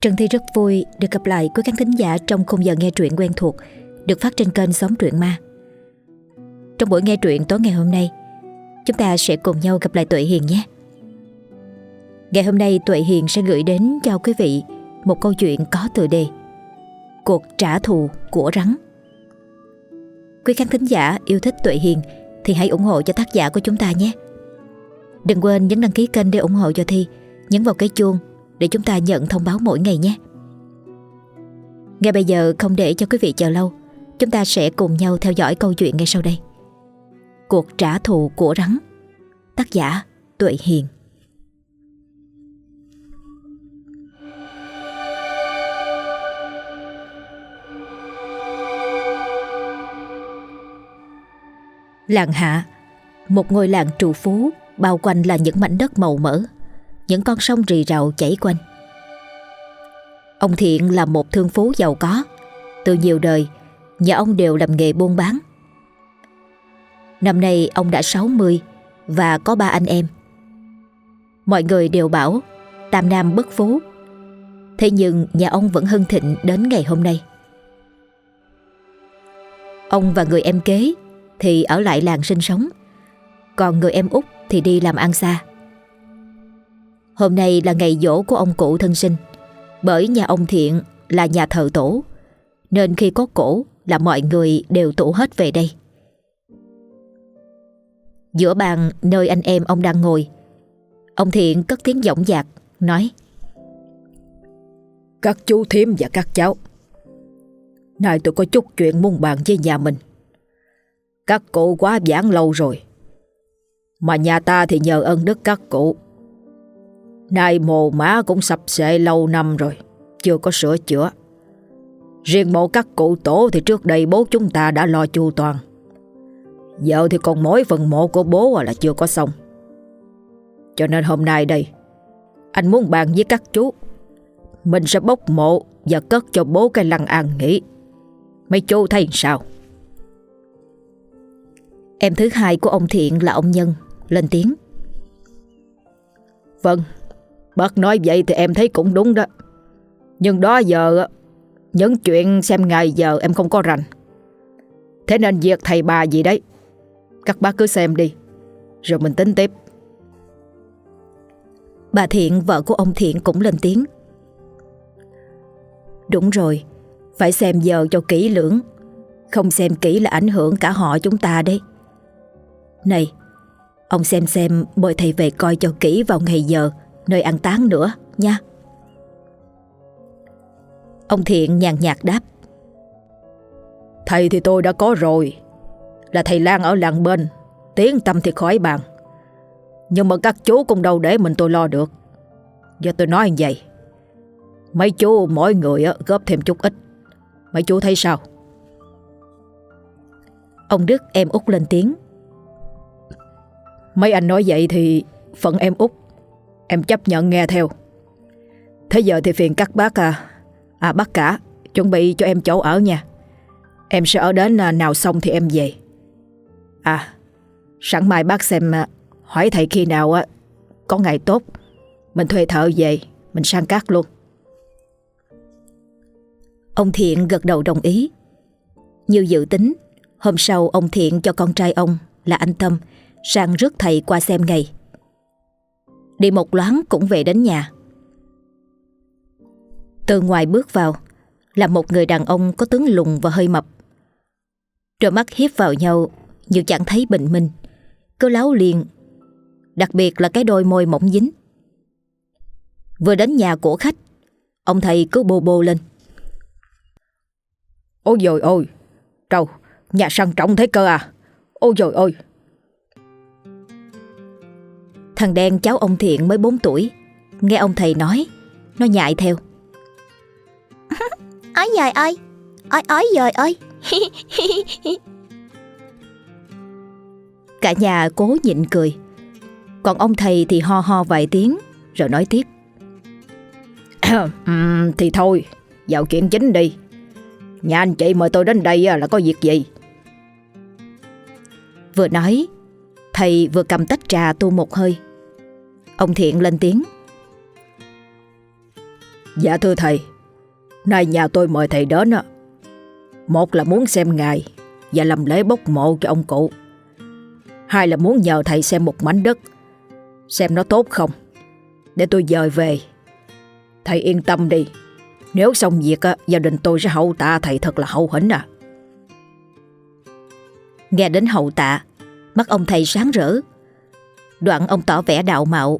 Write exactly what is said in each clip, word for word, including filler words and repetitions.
Trần Thi rất vui được gặp lại quý khán thính giả trong khung giờ nghe truyện quen thuộc được phát trên kênh Xóm Truyện Ma. Trong buổi nghe truyện tối ngày hôm nay, chúng ta sẽ cùng nhau gặp lại Tuệ Hiền nhé. Ngày hôm nay Tuệ Hiền sẽ gửi đến cho quý vị một câu chuyện có tựa đề Cuộc trả thù của rắn. Quý khán thính giả yêu thích Tuệ Hiền thì hãy ủng hộ cho tác giả của chúng ta nhé. Đừng quên nhấn đăng ký kênh để ủng hộ cho Thi, nhấn vào cái chuông để chúng ta nhận thông báo mỗi ngày nhé. Ngay bây giờ không để cho quý vị chờ lâu, chúng ta sẽ cùng nhau theo dõi câu chuyện ngay sau đây. Cuộc trả thù của rắn. Tác giả Tuệ Hiền. Làng Hạ, một ngôi làng trù phú bao quanh là những mảnh đất màu mỡ, những con sông rì rào chảy quanh. Ông Thiện là một thương phú giàu có. Từ nhiều đời, nhà ông đều làm nghề buôn bán. Năm nay ông đã sáu mươi và có ba anh em. Mọi người đều bảo tam nam bất phú. Thế nhưng nhà ông vẫn hưng thịnh đến ngày hôm nay. Ông và người em kế thì ở lại làng sinh sống, còn người em út thì đi làm ăn xa. Hôm nay là ngày giỗ của ông cụ thân sinh. Bởi nhà ông Thiện là nhà thờ tổ, nên khi có cỗ là mọi người đều tụ hết về đây. Giữa bàn nơi anh em ông đang ngồi, ông Thiện cất tiếng dõng dạc nói: Các chú thím và các cháu, nay tôi có chút chuyện muốn bàn với nhà mình. Các cụ quá vãng lâu rồi, mà nhà ta thì nhờ ơn đức các cụ. Nay mồ mả cũng sập xệ lâu năm rồi, chưa có sửa chữa. Riêng mộ các cụ tổ thì trước đây bố chúng ta đã lo chu toàn. Giờ thì còn mỗi phần mộ của bố là chưa có xong. Cho nên hôm nay đây, anh muốn bàn với các chú, mình sẽ bốc mộ và cất cho bố cái lăng an nghỉ. Mấy chú thấy sao? Em thứ hai của ông Thiện là ông Nhân lên tiếng: Vâng, bác nói vậy thì em thấy cũng đúng đó. Nhưng đó giờ những chuyện xem ngày giờ em không có rành. Thế nên việc thầy bà gì đấy, các bác cứ xem đi, rồi mình tính tiếp. Bà Thiện, vợ của ông Thiện, cũng lên tiếng: Đúng rồi, phải xem giờ cho kỹ lưỡng. Không xem kỹ là ảnh hưởng cả họ chúng ta đấy. Này, ông xem xem mời thầy về coi cho kỹ vào ngày giờ nơi ăn táng nữa nha. Ông Thiện nhàn nhạt đáp: Thầy thì tôi đã có rồi, là thầy Lan ở làng bên, tiếng tâm thì khỏi bàn. Nhưng mà các chú cũng đâu để mình tôi lo được. Giờ tôi nói như vậy, mấy chú mỗi người góp thêm chút ít. Mấy chú thấy sao? Ông Đức, em út, lên tiếng: Mấy anh nói vậy thì phận em út, em chấp nhận nghe theo. Thế giờ thì phiền các bác à, à bác cả chuẩn bị cho em chỗ ở nha. Em sẽ ở đến nào xong thì em về. À, sẵn mai bác xem hỏi thầy khi nào có ngày tốt, mình thuê thợ về, mình sang cát luôn. Ông Thiện gật đầu đồng ý. Như dự tính, hôm sau ông Thiện cho con trai ông là anh Tâm sang rước thầy qua xem ngày. Đi một loáng cũng về đến nhà. Từ ngoài bước vào là một người đàn ông có tướng lùn và hơi mập. Đôi mắt hiếp vào nhau như chẳng thấy bình minh, cứ láo liền, đặc biệt là cái đôi môi mỏng dính. Vừa đến nhà của khách, ông thầy cứ bô bô lên: Ôi dồi ôi, trâu, nhà sang trọng thế cơ à? Ôi dồi ôi. Thằng đen cháu ông Thiện mới bốn tuổi, nghe ông thầy nói, nó nhại theo: Ôi giời ơi, ôi ôi giời ơi. Cả nhà cố nhịn cười. Còn ông thầy thì ho ho vài tiếng rồi nói tiếp: uhm, Thì thôi, vào chuyện chính đi. Nhà anh chị mời tôi đến đây là có việc gì? Vừa nói, thầy vừa cầm tách trà tu một hơi. Ông Thiện lên tiếng: Dạ thưa thầy, nay nhà tôi mời thầy đến á, một là muốn xem ngài và làm lễ bốc mộ cho ông cụ. Hai là muốn nhờ thầy xem một mảnh đất, xem nó tốt không, để tôi dời về. Thầy yên tâm đi, nếu xong việc á, gia đình tôi sẽ hậu tạ thầy thật là hậu hĩnh à. Nghe đến hậu tạ, mắt ông thầy sáng rỡ. Đoạn ông tỏ vẻ đạo mạo.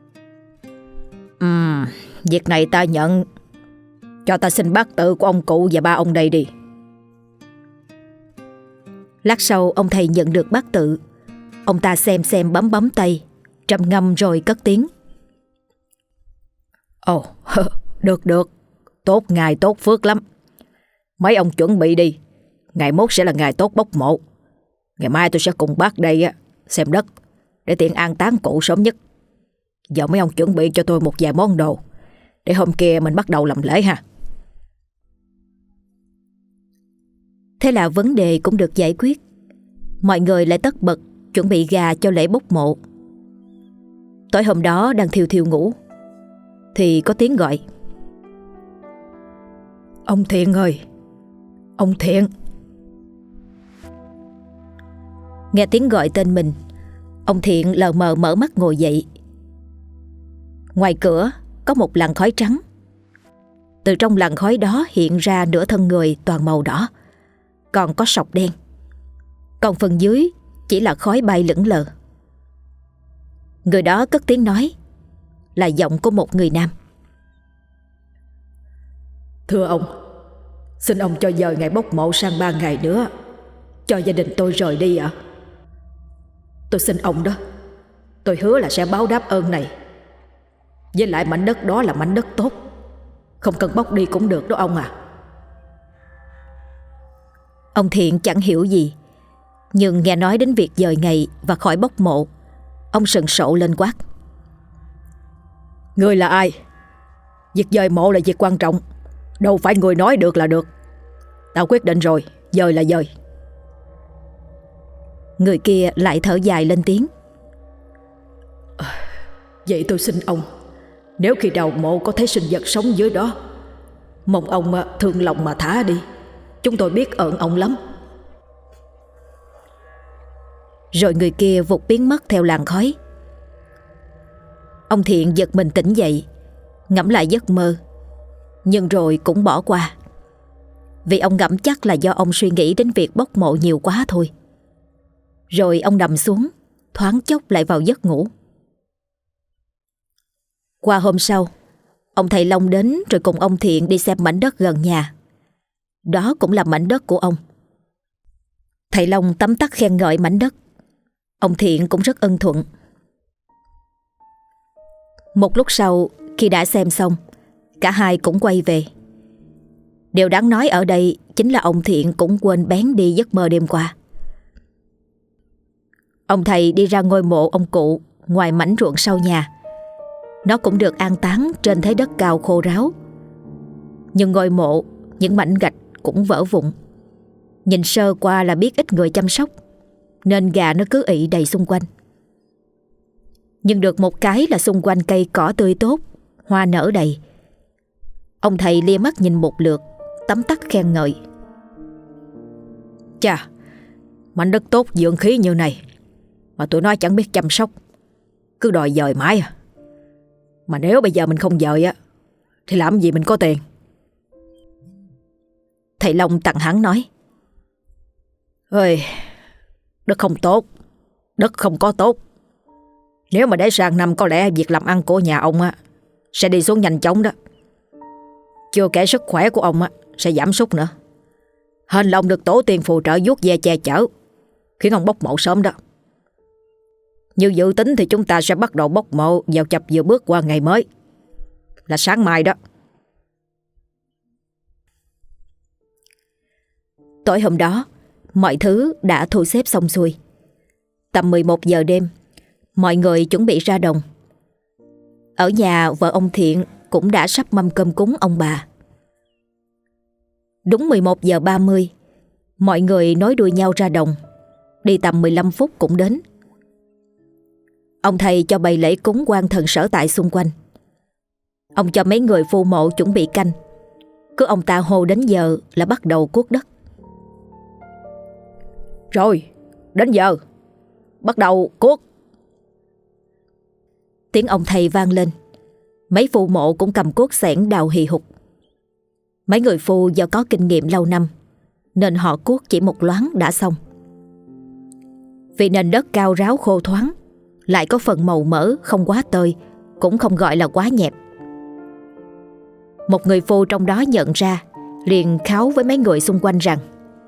Ừm, việc này ta nhận. Cho ta xin bát tự của ông cụ và ba ông đây đi. Lát sau ông thầy nhận được bát tự. Ông ta xem xem bấm bấm tay, trầm ngâm rồi cất tiếng. Ồ, được được, tốt ngày tốt phước lắm. Mấy ông chuẩn bị đi, ngày mốt sẽ là ngày tốt bốc mộ. Ngày mai tôi sẽ cùng bác đây á xem đất, để tiện an táng cụ sớm nhất. Giờ mấy ông chuẩn bị cho tôi một vài món đồ, để hôm kia mình bắt đầu làm lễ ha. Thế là vấn đề cũng được giải quyết. Mọi người lại tất bật chuẩn bị gà cho lễ bốc mộ. Tối hôm đó đang thiêu thiêu ngủ thì có tiếng gọi. Ông Thiện ơi, ông Thiện. Nghe tiếng gọi tên mình, ông Thiện lờ mờ mở mắt ngồi dậy. Ngoài cửa có một làn khói trắng. Từ trong làn khói đó hiện ra nửa thân người toàn màu đỏ, còn có sọc đen. Còn phần dưới chỉ là khói bay lững lờ. Người đó cất tiếng nói, là giọng của một người nam. Thưa ông, xin ông cho dời ngày bốc mộ sang ba ngày nữa, cho gia đình tôi rời đi ạ. Tôi xin ông đó, tôi hứa là sẽ báo đáp ơn này. Với lại mảnh đất đó là mảnh đất tốt, không cần bốc đi cũng được đó ông à. Ông Thiện chẳng hiểu gì, nhưng nghe nói đến việc dời ngày và khỏi bốc mộ, ông sừng sộ lên quát. Ngươi là ai? Việc dời mộ là việc quan trọng, đâu phải người nói được là được. Tao quyết định rồi, dời là dời. Người kia lại thở dài lên tiếng. À, vậy tôi xin ông, nếu khi đào mộ có thấy sinh vật sống dưới đó, mong ông thương lòng mà thả đi, chúng tôi biết ơn ông lắm. Rồi người kia vụt biến mất theo làn khói. Ông Thiện giật mình tỉnh dậy, ngẫm lại giấc mơ, nhưng rồi cũng bỏ qua. Vì ông ngẫm chắc là do ông suy nghĩ đến việc bốc mộ nhiều quá thôi. Rồi ông nằm xuống, thoáng chốc lại vào giấc ngủ. Qua hôm sau, ông thầy Long đến rồi cùng ông Thiện đi xem mảnh đất gần nhà. Đó cũng là mảnh đất của ông. Thầy Long tấm tắc khen ngợi mảnh đất. Ông Thiện cũng rất ân thuận. Một lúc sau, khi đã xem xong, cả hai cũng quay về. Điều đáng nói ở đây chính là ông Thiện cũng quên bén đi giấc mơ đêm qua. Ông thầy đi ra ngôi mộ ông cụ ngoài mảnh ruộng sau nhà. Nó cũng được an táng trên thế đất cao khô ráo. Nhưng ngôi mộ, những mảnh gạch cũng vỡ vụn. Nhìn sơ qua là biết ít người chăm sóc, nên gà nó cứ ị đầy xung quanh. Nhưng được một cái là xung quanh cây cỏ tươi tốt, hoa nở đầy. Ông thầy lia mắt nhìn một lượt, tấm tắc khen ngợi. Chà, mảnh đất tốt dưỡng khí như này mà tụi nó chẳng biết chăm sóc, cứ đòi dời mãi à. Mà nếu bây giờ mình không dời á, thì làm gì mình có tiền. Thầy Long tặng hắn nói. Ơi, đất không tốt, đất không có tốt. Nếu mà để sang năm có lẽ việc làm ăn của nhà ông á sẽ đi xuống nhanh chóng đó. Chưa kể sức khỏe của ông á sẽ giảm sút nữa. Hên là ông được tổ tiên phù trợ vuốt ve che chở, khiến ông bốc mộ sớm đó. Như dự tính thì chúng ta sẽ bắt đầu bốc mộ vào chập vừa bước qua ngày mới, là sáng mai đó. Tối hôm đó, mọi thứ đã thu xếp xong xuôi. Tầm mười một giờ đêm, mọi người chuẩn bị ra đồng. Ở nhà vợ ông Thiện cũng đã sắp mâm cơm cúng ông bà. Đúng mười một giờ ba mươi, mọi người nối đuôi nhau ra đồng. Đi tầm mười lăm phút cũng đến. Ông thầy cho bày lễ cúng quan thần sở tại xung quanh. Ông cho mấy người phu mộ chuẩn bị canh. Cứ ông ta hô đến giờ là bắt đầu cuốc đất. Rồi, đến giờ, bắt đầu cuốc. Tiếng ông thầy vang lên. Mấy phu mộ cũng cầm cuốc xẻng đào hì hục. Mấy người phu do có kinh nghiệm lâu năm nên họ cuốc chỉ một loáng đã xong. Vì nền đất cao ráo khô thoáng, lại có phần màu mỡ, không quá tơi, cũng không gọi là quá nhẹp. Một người phu trong đó nhận ra, liền kháo với mấy người xung quanh rằng: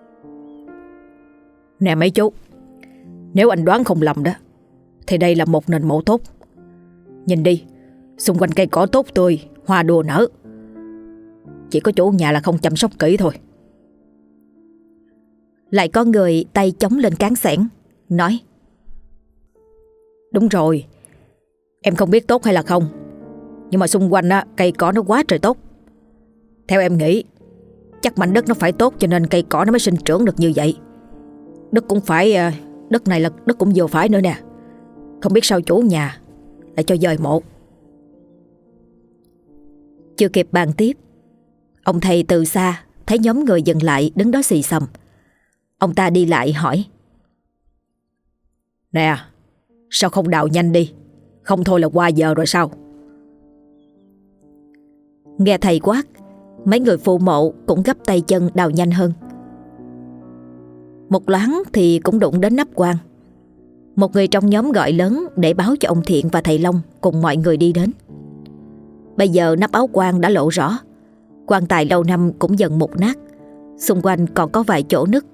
Nè mấy chú, nếu anh đoán không lầm đó, thì đây là một nền mộ tốt. Nhìn đi, xung quanh cây cỏ tốt tươi, hoa đua nở. Chỉ có chủ nhà là không chăm sóc kỹ thôi. Lại có người tay chống lên cán xẻng, nói: Đúng rồi, em không biết tốt hay là không, nhưng mà xung quanh á, cây cỏ nó quá trời tốt. Theo em nghĩ, chắc mảnh đất nó phải tốt cho nên cây cỏ nó mới sinh trưởng được như vậy. Đất cũng phải, đất này là đất cũng vừa phải nữa nè. Không biết sao chủ nhà lại cho dời mộ. Chưa kịp bàn tiếp, ông thầy từ xa thấy nhóm người dừng lại đứng đó xì xầm. Ông ta đi lại hỏi: Nè, sao không đào nhanh đi? Không thôi là qua giờ rồi sao? Nghe thầy quát, mấy người phụ mộ cũng gấp tay chân đào nhanh hơn. Một loáng thì cũng đụng đến nắp quan. Một người trong nhóm gọi lớn để báo cho ông Thiện và thầy Long cùng mọi người đi đến. Bây giờ nắp áo quan đã lộ rõ. Quan tài lâu năm cũng dần mục nát, xung quanh còn có vài chỗ nứt.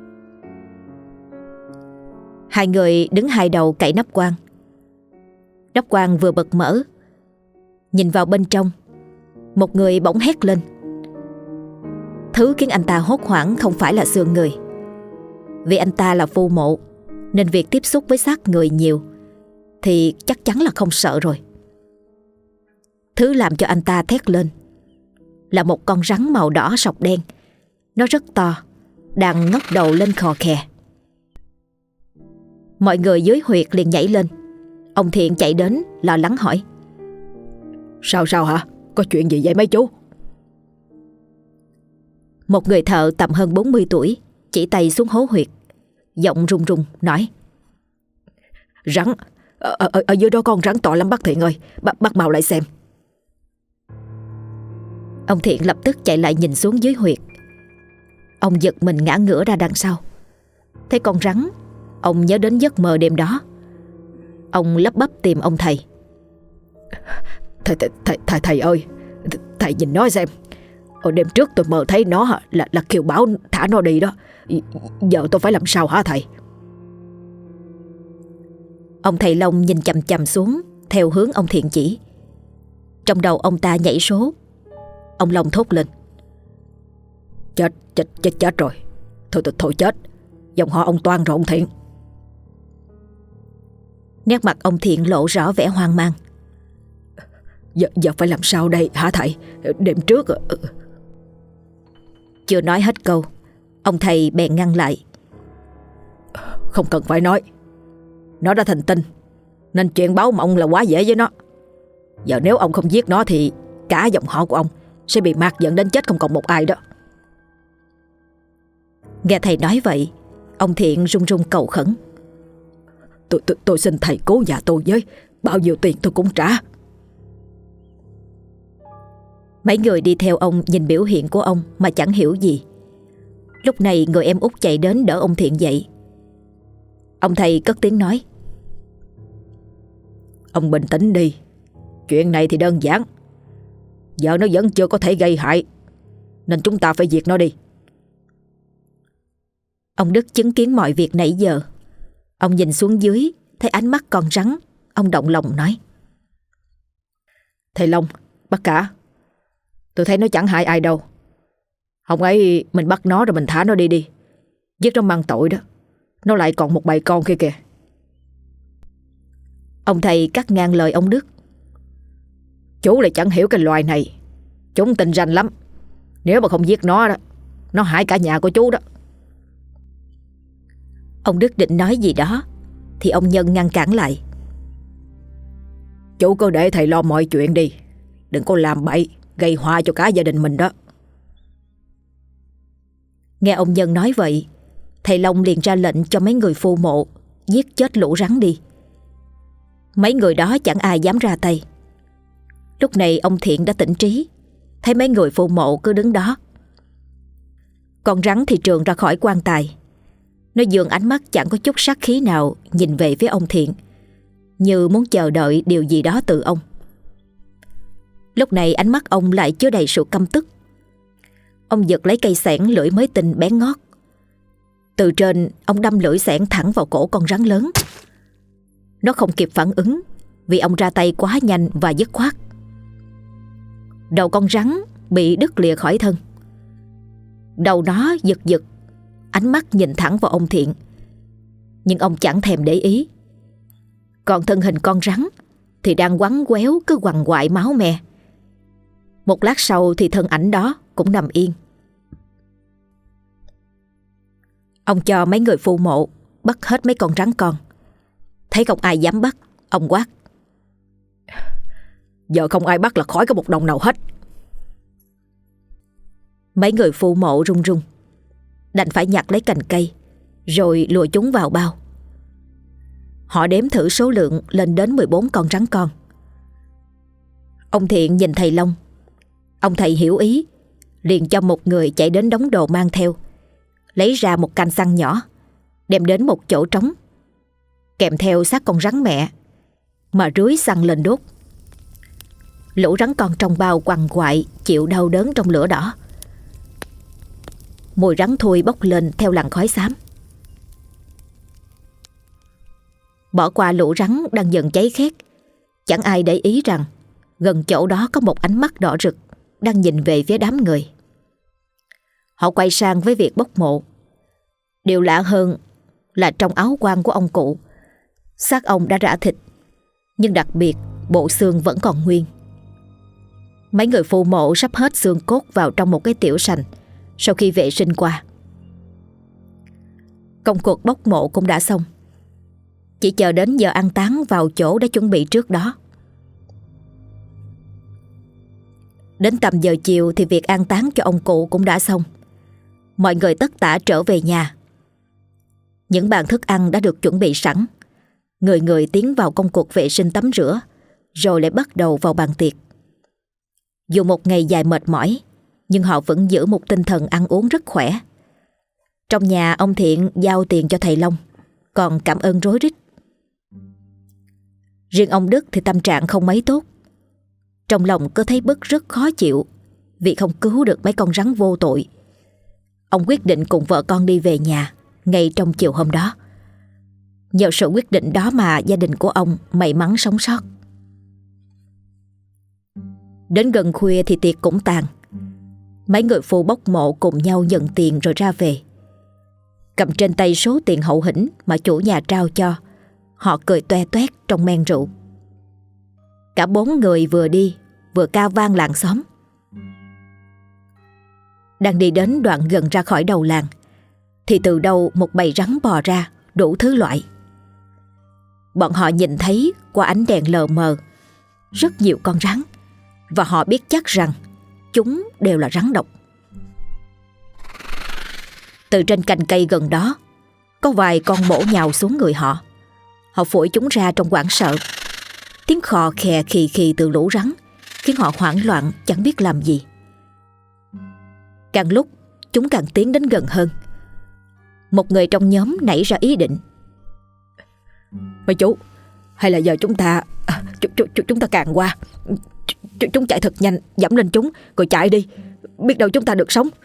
Hai người đứng hai đầu cậy nắp quan. Nắp quan vừa bật mở, nhìn vào bên trong, một người bỗng hét lên. Thứ khiến anh ta hốt hoảng không phải là xương người. Vì anh ta là phu mộ nên việc tiếp xúc với xác người nhiều thì chắc chắn là không sợ rồi. Thứ làm cho anh ta thét lên là một con rắn màu đỏ sọc đen. Nó rất to, đang ngóc đầu lên khò khè. Mọi người dưới huyệt liền nhảy lên. Ông Thiện chạy đến lo lắng hỏi: Sao sao hả? Có chuyện gì vậy mấy chú? Một người thợ tầm hơn bốn mươi tuổi chỉ tay xuống hố huyệt, giọng run run nói: Rắn, ở, ở, ở dưới đó con rắn to lắm bác Thiện ơi, bác, bác mau lại xem. Ông Thiện lập tức chạy lại nhìn xuống dưới huyệt. Ông giật mình ngã ngửa ra đằng sau. Thấy con rắn, ông nhớ đến giấc mơ đêm đó. Ông lắp bắp tìm ông thầy. Thầy, thầy, thầy, thầy, thầy ơi, thầy nhìn nó xem. Ở đêm trước tôi mơ thấy nó là, là kêu báo thả nó đi đó. Giờ tôi phải làm sao hả thầy? Ông thầy Long nhìn chằm chằm xuống theo hướng ông Thiện chỉ. Trong đầu ông ta nhảy số. Ông Long thốt lên: Chết, chết, chết, chết rồi. Thôi, thôi, thôi chết. Dòng họ ông Toan rồi ông Thiện. Nét mặt ông Thiện lộ rõ vẻ hoang mang. Giờ, giờ phải làm sao đây hả thầy? Đêm trước... Chưa nói hết câu, ông thầy bèn ngăn lại: Không cần phải nói. Nó đã thành tinh, nên chuyện báo mộng là quá dễ với nó. Giờ nếu ông không giết nó thì cả dòng họ của ông sẽ bị mạt dẫn đến chết không còn một ai đó. Nghe thầy nói vậy, ông Thiện run run cầu khẩn: Tôi, tôi, tôi xin thầy cứu nhà tôi với. Bao nhiêu tiền tôi cũng trả. Mấy người đi theo ông nhìn biểu hiện của ông mà chẳng hiểu gì. Lúc này người em út chạy đến đỡ ông Thiện dậy. Ông thầy cất tiếng nói: Ông bình tĩnh đi. Chuyện này thì đơn giản. Giờ nó vẫn chưa có thể gây hại, nên chúng ta phải diệt nó đi. Ông Đức chứng kiến mọi việc nãy giờ. Ông nhìn xuống dưới, thấy ánh mắt con rắn. Ông động lòng nói: Thầy Long, bác cả, tôi thấy nó chẳng hại ai đâu. Hôm ấy mình bắt nó rồi mình thả nó đi đi. Giết nó mang tội đó. Nó lại còn một bầy con kia kìa. Ông thầy cắt ngang lời ông Đức: Chú lại chẳng hiểu cái loài này. Chúng tình ranh lắm. Nếu mà không giết nó đó, nó hại cả nhà của chú đó. Ông Đức định nói gì đó thì ông Nhân ngăn cản lại: Chú cứ để thầy lo mọi chuyện đi. Đừng có làm bậy, gây họa cho cả gia đình mình đó. Nghe ông Nhân nói vậy, thầy Long liền ra lệnh cho mấy người phu mộ giết chết lũ rắn đi. Mấy người đó chẳng ai dám ra tay. Lúc này ông Thiện đã tỉnh trí, thấy mấy người phu mộ cứ đứng đó. Con rắn thì trườn ra khỏi quan tài. Nó dường ánh mắt chẳng có chút sát khí nào nhìn về phía ông Thiện, như muốn chờ đợi điều gì đó từ ông. Lúc này ánh mắt ông lại chứa đầy sự căm tức. Ông giật lấy cây xẻng lưỡi mới tinh bén ngót. Từ trên ông đâm lưỡi xẻng thẳng vào cổ con rắn lớn. Nó không kịp phản ứng vì ông ra tay quá nhanh và dứt khoát. Đầu con rắn bị đứt lìa khỏi thân. Đầu nó giật giật, ánh mắt nhìn thẳng vào ông Thiện, nhưng ông chẳng thèm để ý. Còn thân hình con rắn thì đang quằn quéo cứ quằn quại máu me. Một lát sau thì thân ảnh đó cũng nằm yên. Ông cho mấy người phu mộ bắt hết mấy con rắn con. Thấy không ai dám bắt, ông quát: Giờ không ai bắt là khỏi có một đồng nào hết. Mấy người phu mộ run run, đành phải nhặt lấy cành cây rồi lùa chúng vào bao. Họ đếm thử số lượng lên đến mười bốn con rắn con. Ông Thiện nhìn thầy Long. Ông thầy hiểu ý, liền cho một người chạy đến đống đồ mang theo, lấy ra một cành xăng nhỏ, đem đến một chỗ trống, kèm theo xác con rắn mẹ, mà rưới xăng lên đốt. Lũ rắn con trong bao quằn quại chịu đau đớn trong lửa đỏ. Mùi rắn thui bốc lên theo làn khói xám. Bỏ qua lũ rắn đang dần cháy khét, chẳng ai để ý rằng gần chỗ đó có một ánh mắt đỏ rực đang nhìn về phía đám người. Họ quay sang với việc bốc mộ. Điều lạ hơn là trong áo quan của ông cụ, xác ông đã rã thịt, nhưng đặc biệt bộ xương vẫn còn nguyên. Mấy người phu mộ sắp hết xương cốt vào trong một cái tiểu sành sau khi vệ sinh qua. Công cuộc bốc mộ cũng đã xong, chỉ chờ đến giờ an táng vào chỗ đã chuẩn bị trước đó. Đến tầm giờ chiều thì việc an táng cho ông cụ cũng đã xong. Mọi người tất tả trở về nhà. Những bàn thức ăn đã được chuẩn bị sẵn. Người người tiến vào công cuộc vệ sinh tắm rửa, rồi lại bắt đầu vào bàn tiệc. Dù một ngày dài mệt mỏi, nhưng họ vẫn giữ một tinh thần ăn uống rất khỏe. Trong nhà ông Thiện giao tiền cho thầy Long, còn cảm ơn rối rít. Riêng ông Đức thì tâm trạng không mấy tốt. Trong lòng cứ thấy bứt rất khó chịu vì không cứu được mấy con rắn vô tội. Ông quyết định cùng vợ con đi về nhà ngay trong chiều hôm đó. Nhờ sự quyết định đó mà gia đình của ông may mắn sống sót. Đến gần khuya thì tiệc cũng tàn. Mấy người phu bốc mộ cùng nhau nhận tiền rồi ra về. Cầm trên tay số tiền hậu hĩnh mà chủ nhà trao cho, họ cười toe toét trong men rượu. Cả bốn người vừa đi vừa ca vang làng xóm. Đang đi đến đoạn gần ra khỏi đầu làng thì từ đâu một bầy rắn bò ra đủ thứ loại. Bọn họ nhìn thấy qua ánh đèn lờ mờ rất nhiều con rắn, và họ biết chắc rằng chúng đều là rắn độc. Từ trên cành cây gần đó có vài con bổ nhào xuống người họ. Họ phủi chúng ra trong hoảng sợ. Tiếng khò khè khì khì từ lũ rắn khiến họ hoảng loạn chẳng biết làm gì. Càng lúc chúng càng tiến đến gần hơn. Một người trong nhóm nảy ra ý định: Mấy chú, hay là giờ chúng ta à, ch ch ch Chúng ta càng qua ch Chúng chạy thật nhanh, dẫm lên chúng rồi chạy đi, biết đâu chúng ta được sống.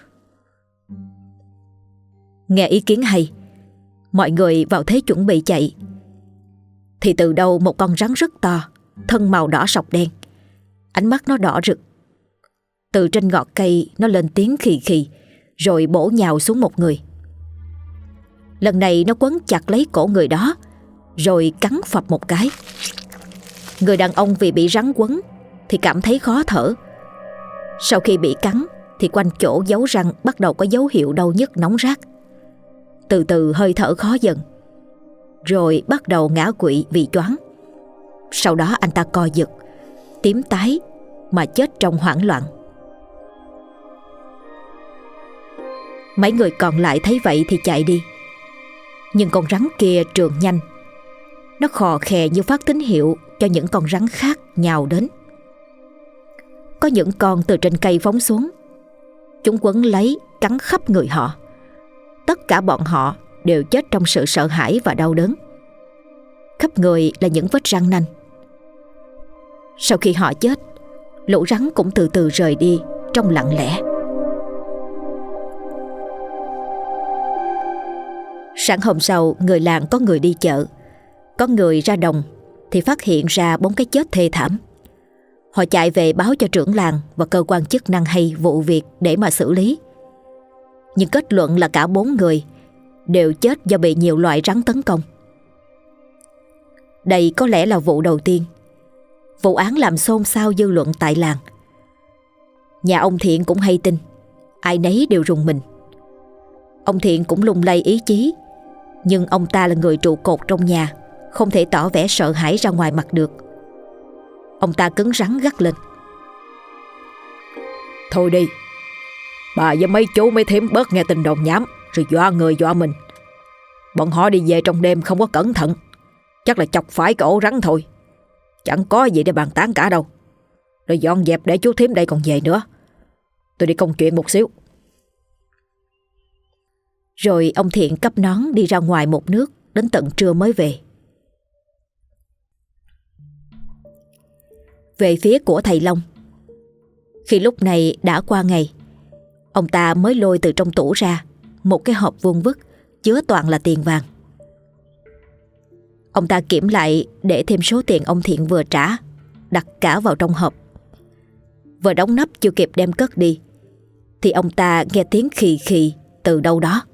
Nghe ý kiến hay, mọi người vào thế chuẩn bị chạy. Thì từ đâu một con rắn rất to, thân màu đỏ sọc đen, ánh mắt nó đỏ rực. Từ trên ngọt cây nó lên tiếng khì khì, rồi bổ nhào xuống một người. Lần này nó quấn chặt lấy cổ người đó, rồi cắn phập một cái. Người đàn ông vì bị rắn quấn thì cảm thấy khó thở. Sau khi bị cắn thì quanh chỗ dấu răng bắt đầu có dấu hiệu đau nhức nóng rát. Từ từ hơi thở khó dần, rồi bắt đầu ngã quỵ vì choáng. Sau đó anh ta co giật, tím tái, mà chết trong hoảng loạn. Mấy người còn lại thấy vậy thì chạy đi. Nhưng con rắn kia trườn nhanh. Nó khò khè như phát tín hiệu cho những con rắn khác nhào đến. Có những con từ trên cây phóng xuống. Chúng quấn lấy, cắn khắp người họ. Tất cả bọn họ đều chết trong sự sợ hãi và đau đớn. Khắp người là những vết răng nanh. Sau khi họ chết, lũ rắn cũng từ từ rời đi trong lặng lẽ. Sáng hôm sau, người làng có người đi chợ, có người ra đồng thì phát hiện ra bốn cái chết thê thảm. Họ chạy về báo cho trưởng làng và cơ quan chức năng hay vụ việc để mà xử lý. Nhưng kết luận là cả bốn người đều chết do bị nhiều loại rắn tấn công. Đây có lẽ là vụ đầu tiên. Vụ án làm xôn xao dư luận tại làng. Nhà ông Thiện cũng hay tin, ai nấy đều rùng mình. Ông Thiện cũng lung lay ý chí, nhưng ông ta là người trụ cột trong nhà, không thể tỏ vẻ sợ hãi ra ngoài mặt được. Ông ta cứng rắn gắt lên: Thôi đi, bà với mấy chú mấy thím bớt nghe tin đồn nhảm rồi dọa người dọa mình. Bọn họ đi về trong đêm không có cẩn thận, chắc là chọc phải cái ổ rắn thôi. Chẳng có gì để bàn tán cả đâu. Rồi dọn dẹp để chú thím đây còn về nữa. Tôi đi công chuyện một xíu. Rồi ông Thiện cắp nón đi ra ngoài một nước, đến tận trưa mới về. Về phía của thầy Long, khi lúc này đã qua ngày, ông ta mới lôi từ trong tủ ra một cái hộp vuông vức chứa toàn là tiền vàng. Ông ta kiểm lại để thêm số tiền ông Thiện vừa trả, đặt cả vào trong hộp. Vừa đóng nắp chưa kịp đem cất đi thì ông ta nghe tiếng khì khì từ đâu đó.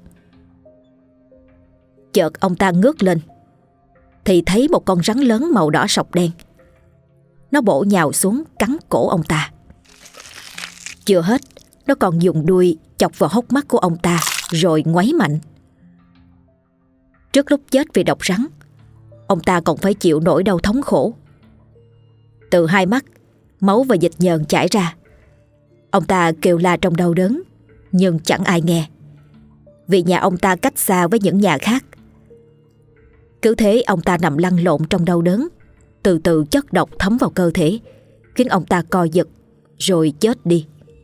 Chợt ông ta ngước lên thì thấy một con rắn lớn màu đỏ sọc đen. Nó bổ nhào xuống cắn cổ ông ta. Chưa hết, nó còn dùng đuôi chọc vào hốc mắt của ông ta rồi ngoáy mạnh. Trước lúc chết vì độc rắn, ông ta còn phải chịu nỗi đau thống khổ. Từ hai mắt, máu và dịch nhờn chảy ra. Ông ta kêu la trong đau đớn, nhưng chẳng ai nghe, vì nhà ông ta cách xa với những nhà khác. Cứ thế ông ta nằm lăn lộn trong đau đớn, từ từ chất độc thấm vào cơ thể, khiến ông ta co giật rồi chết đi.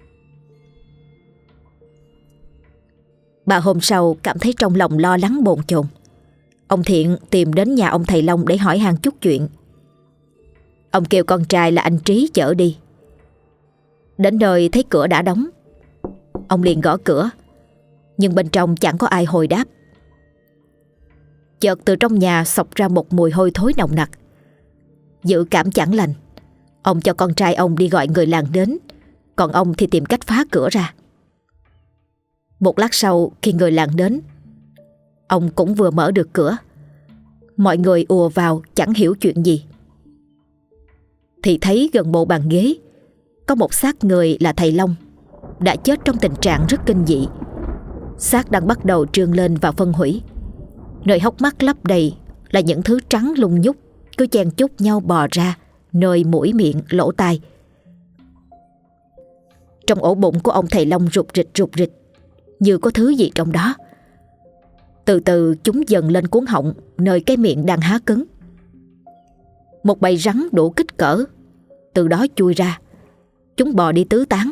Bà hôm sau cảm thấy trong lòng lo lắng bồn chồn. Ông Thiện tìm đến nhà ông thầy Long để hỏi han chút chuyện. Ông kêu con trai là anh Trí chở đi. Đến nơi thấy cửa đã đóng. Ông liền gõ cửa, nhưng bên trong chẳng có ai hồi đáp. Chợt từ trong nhà xộc ra một mùi hôi thối nồng nặc. Dự cảm chẳng lành, ông cho con trai ông đi gọi người làng đến, còn ông thì tìm cách phá cửa ra. Một lát sau, khi người làng đến, ông cũng vừa mở được cửa. Mọi người ùa vào chẳng hiểu chuyện gì, thì thấy gần bộ bàn ghế có một xác người là thầy Long, đã chết trong tình trạng rất kinh dị. Xác đang bắt đầu trương lên và phân hủy. Nơi hốc mắt lấp đầy là những thứ trắng lung nhúc, cứ chen chúc nhau bò ra nơi mũi miệng lỗ tai. Trong ổ bụng của ông thầy Long rục rịch rục rịch, như có thứ gì trong đó. Từ từ chúng dần lên cuống họng, nơi cái miệng đang há cứng. Một bầy rắn đủ kích cỡ từ đó chui ra. Chúng bò đi tứ tán.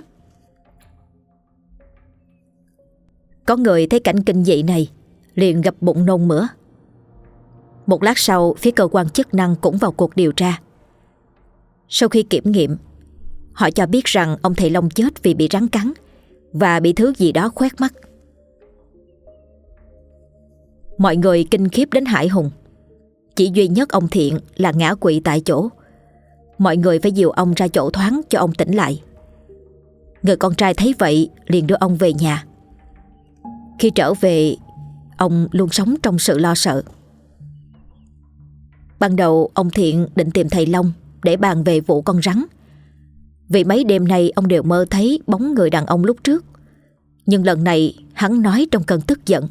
Có người thấy cảnh kinh dị này liền gập bụng nôn mửa. Một lát sau, phía cơ quan chức năng cũng vào cuộc điều tra. Sau khi kiểm nghiệm, họ cho biết rằng ông thầy Long chết vì bị rắn cắn và bị thứ gì đó khoét mắt. Mọi người kinh khiếp đến hãi hùng. Chỉ duy nhất ông Thiện là ngã quỵ tại chỗ. Mọi người phải dìu ông ra chỗ thoáng cho ông tỉnh lại. Người con trai thấy vậy liền đưa ông về nhà. Khi trở về, ông luôn sống trong sự lo sợ. Ban đầu ông Thiện định tìm thầy Long để bàn về vụ con rắn, vì mấy đêm nay ông đều mơ thấy bóng người đàn ông lúc trước. Nhưng lần này hắn nói trong cơn tức giận: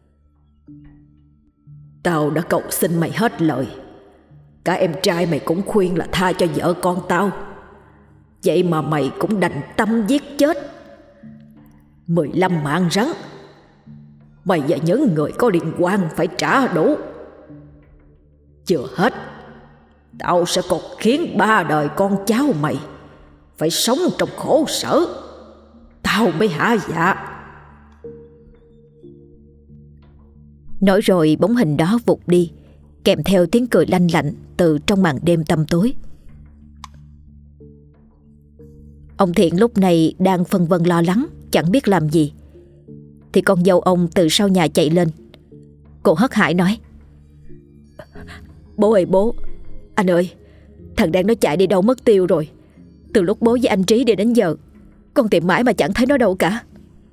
Tao đã cầu xin mày hết lời. Cả em trai mày cũng khuyên là tha cho vợ con tao. Vậy mà mày cũng đành tâm giết chết. Mười lăm mạng rắn, mày và những người có liên quan phải trả đủ. Chưa hết, tao sẽ còn khiến ba đời con cháu mày phải sống trong khổ sở. Tao mới hả dạ. Nói rồi bóng hình đó vụt đi, kèm theo tiếng cười lanh lạnh từ trong màn đêm tăm tối. Ông Thiện lúc này đang phân vân lo lắng, chẳng biết làm gì, thì con dâu ông từ sau nhà chạy lên. Cô hớt hải nói: Bố ơi bố, anh ơi, thằng Đen nó chạy đi đâu mất tiêu rồi. Từ lúc bố với anh Trí đi đến giờ, con tìm mãi mà chẳng thấy nó đâu cả.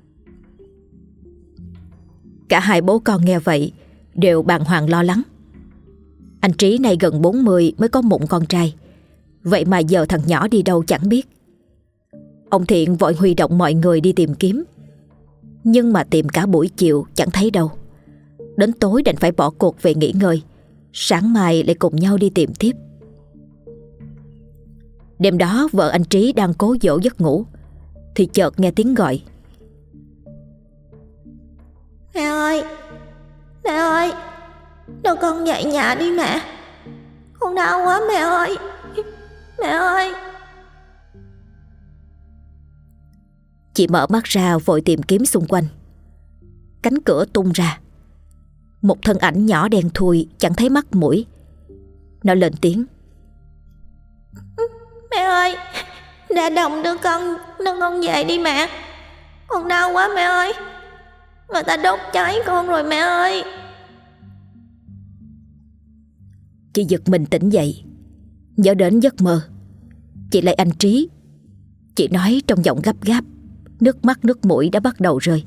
Cả hai bố con nghe vậy đều bàng hoàng lo lắng. Anh Trí này gần bốn mươi mới có mụn con trai, vậy mà giờ thằng nhỏ đi đâu chẳng biết. Ông Thiện vội huy động mọi người đi tìm kiếm, nhưng mà tìm cả buổi chiều chẳng thấy đâu. Đến tối đành phải bỏ cuộc về nghỉ ngơi, sáng mai lại cùng nhau đi tìm tiếp. Đêm đó vợ anh Trí đang cố dỗ giấc ngủ thì chợt nghe tiếng gọi: Mẹ ơi, mẹ ơi, đâu con dậy nhà đi mẹ. Con đau quá mẹ ơi, mẹ ơi. Chị mở mắt ra vội tìm kiếm xung quanh. Cánh cửa tung ra, một thân ảnh nhỏ đen thui chẳng thấy mắt mũi. Nó lên tiếng: Mẹ ơi, ra đồng đưa con, đưa con về đi mẹ. Con đau quá mẹ ơi, người ta đốt cháy con rồi mẹ ơi. Chị giật mình tỉnh dậy, nhớ đến giấc mơ. Chị lại anh Trí. Chị nói trong giọng gấp gáp, nước mắt nước mũi đã bắt đầu rơi: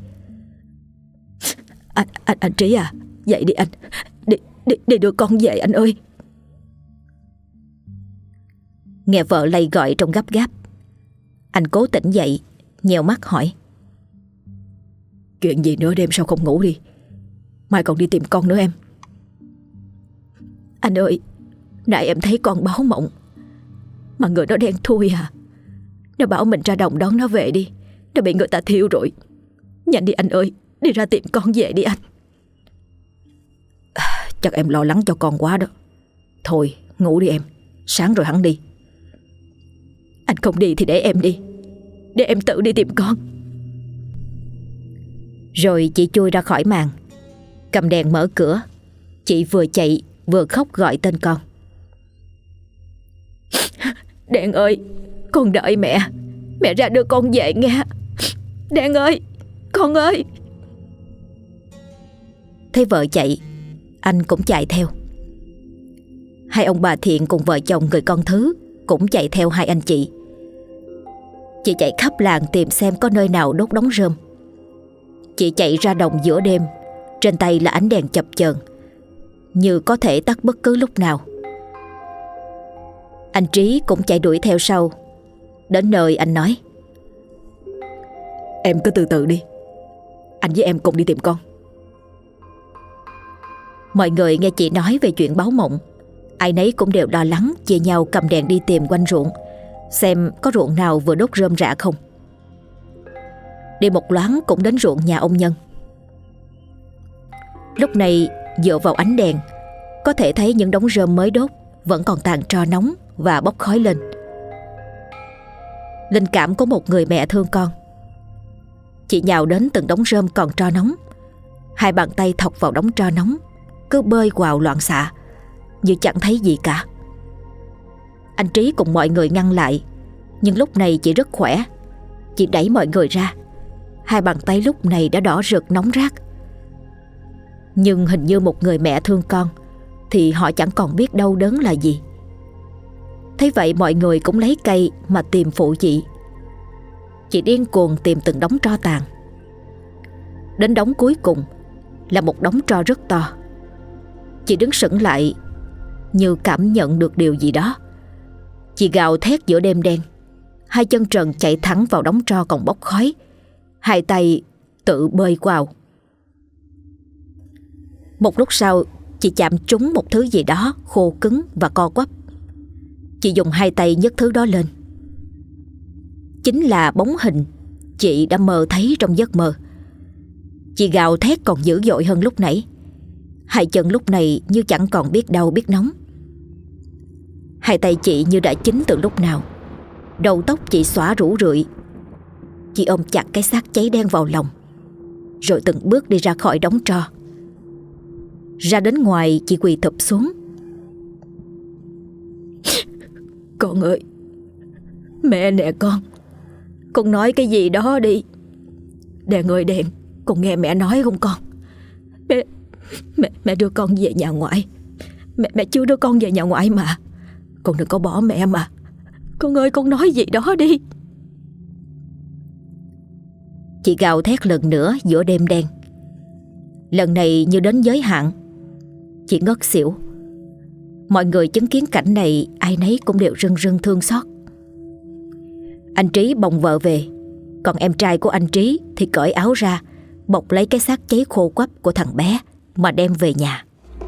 Anh, anh, anh Trí à, dậy đi anh, đi, đi, đi đưa con về anh ơi. Nghe vợ lay gọi trong gấp gáp, anh cố tỉnh dậy, nhèo mắt hỏi: Chuyện gì nữa, đêm sao không ngủ đi, mai còn đi tìm con nữa em. Anh ơi, nãy em thấy con báo mộng, mà người đó đen thui à. Nó bảo mình ra đồng đón nó về đi, nó bị người ta thiêu rồi. Nhanh đi anh ơi, đi ra tìm con về đi anh. Chắc em lo lắng cho con quá đó. Thôi ngủ đi em, sáng rồi hắn đi. Anh không đi thì để em đi, để em tự đi tìm con. Rồi chị chui ra khỏi màn, cầm đèn mở cửa. Chị vừa chạy vừa khóc gọi tên con: Đen ơi, con đợi mẹ, mẹ ra đưa con về nghe. Đen ơi, con ơi. Thấy vợ chạy, anh cũng chạy theo. Hai ông bà Thiện cùng vợ chồng người con Thứ cũng chạy theo hai anh chị. Chị chạy khắp làng tìm xem có nơi nào đốt đống rơm. Chị chạy ra đồng giữa đêm, trên tay là ánh đèn chập chờn, như có thể tắt bất cứ lúc nào. Anh Trí cũng chạy đuổi theo sau. Đến nơi anh nói: Em cứ từ từ đi, anh với em cùng đi tìm con. Mọi người nghe chị nói về chuyện báo mộng, ai nấy cũng đều lo lắng, chia nhau cầm đèn đi tìm quanh ruộng, xem có ruộng nào vừa đốt rơm rạ không. Đi một loáng cũng đến ruộng nhà ông Nhân. Lúc này dựa vào ánh đèn, có thể thấy những đống rơm mới đốt vẫn còn tàn tro nóng và bốc khói lên. Linh cảm có một người mẹ thương con. Chị nhào đến từng đống rơm còn tro nóng, hai bàn tay thọc vào đống tro nóng, cứ bơi quào loạn xạ như chẳng thấy gì cả. Anh Trí cùng mọi người ngăn lại, nhưng lúc này chị rất khỏe. Chị đẩy mọi người ra, hai bàn tay lúc này đã đỏ rực nóng rát. Nhưng hình như một người mẹ thương con thì họ chẳng còn biết đau đớn là gì. Thế vậy mọi người cũng lấy cây mà tìm phụ chị. Chị điên cuồng tìm từng đống tro tàn. Đến đống cuối cùng là một đống tro rất to. Chị đứng sững lại, như cảm nhận được điều gì đó. Chị gào thét giữa đêm đen, hai chân trần chạy thẳng vào đống tro còn bốc khói, hai tay tự bơi quào. Một lúc sau, chị chạm trúng một thứ gì đó khô cứng và co quắp. Chị dùng hai tay nhấc thứ đó lên. chính là bóng hình chị đã mơ thấy trong giấc mơ. Chị gào thét còn dữ dội hơn lúc nãy. Hai chân lúc này như chẳng còn biết đau biết nóng. Hai tay chị như đã chín từ lúc nào. Đầu tóc chị xõa rủ rượi. Chị ôm chặt cái xác cháy đen vào lòng, rồi từng bước đi ra khỏi đống tro. Ra đến ngoài, chị quỳ thụp xuống. Con ơi, mẹ nè con. Con nói cái gì đó đi. Đèn ơi đèn, con nghe mẹ nói không con? Mẹ, mẹ, mẹ đưa con về nhà ngoại. Mẹ, mẹ chưa đưa con về nhà ngoại mà. Con đừng có bỏ mẹ mà. Con ơi, con nói gì đó đi. Chị gào thét lần nữa giữa đêm đen. Lần này như đến giới hạn. Chị ngất xỉu. Mọi người chứng kiến cảnh này ai nấy cũng đều rưng rưng thương xót. Anh Trí bồng vợ về, còn em trai của anh Trí thì cởi áo ra, bọc lấy cái xác cháy khô quắp của thằng bé mà đem về nhà.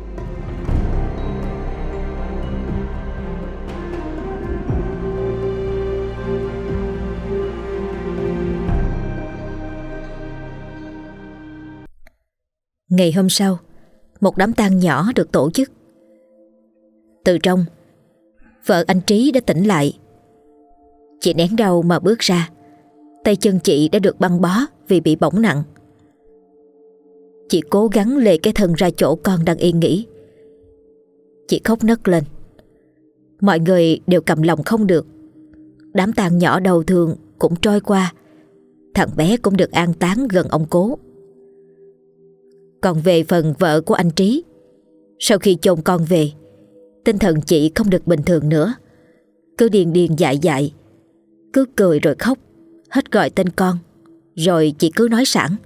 Ngày hôm sau, một đám tang nhỏ được tổ chức. Từ trong, vợ anh Trí đã tỉnh lại. Chị nén đau mà bước ra. Tay chân chị đã được băng bó vì bị bỏng nặng. Chị cố gắng lê cái thân ra chỗ con đang yên nghỉ. Chị khóc nấc lên. Mọi người đều cầm lòng không được. Đám tang nhỏ đau thương cũng trôi qua. Thằng bé cũng được an táng gần ông cố. Còn về phần vợ của anh Trí, sau khi chôn con về, tinh thần chị không được bình thường nữa. Cứ điên điên dại dại, cứ cười rồi khóc, hết gọi tên con, rồi chị cứ nói sẵn: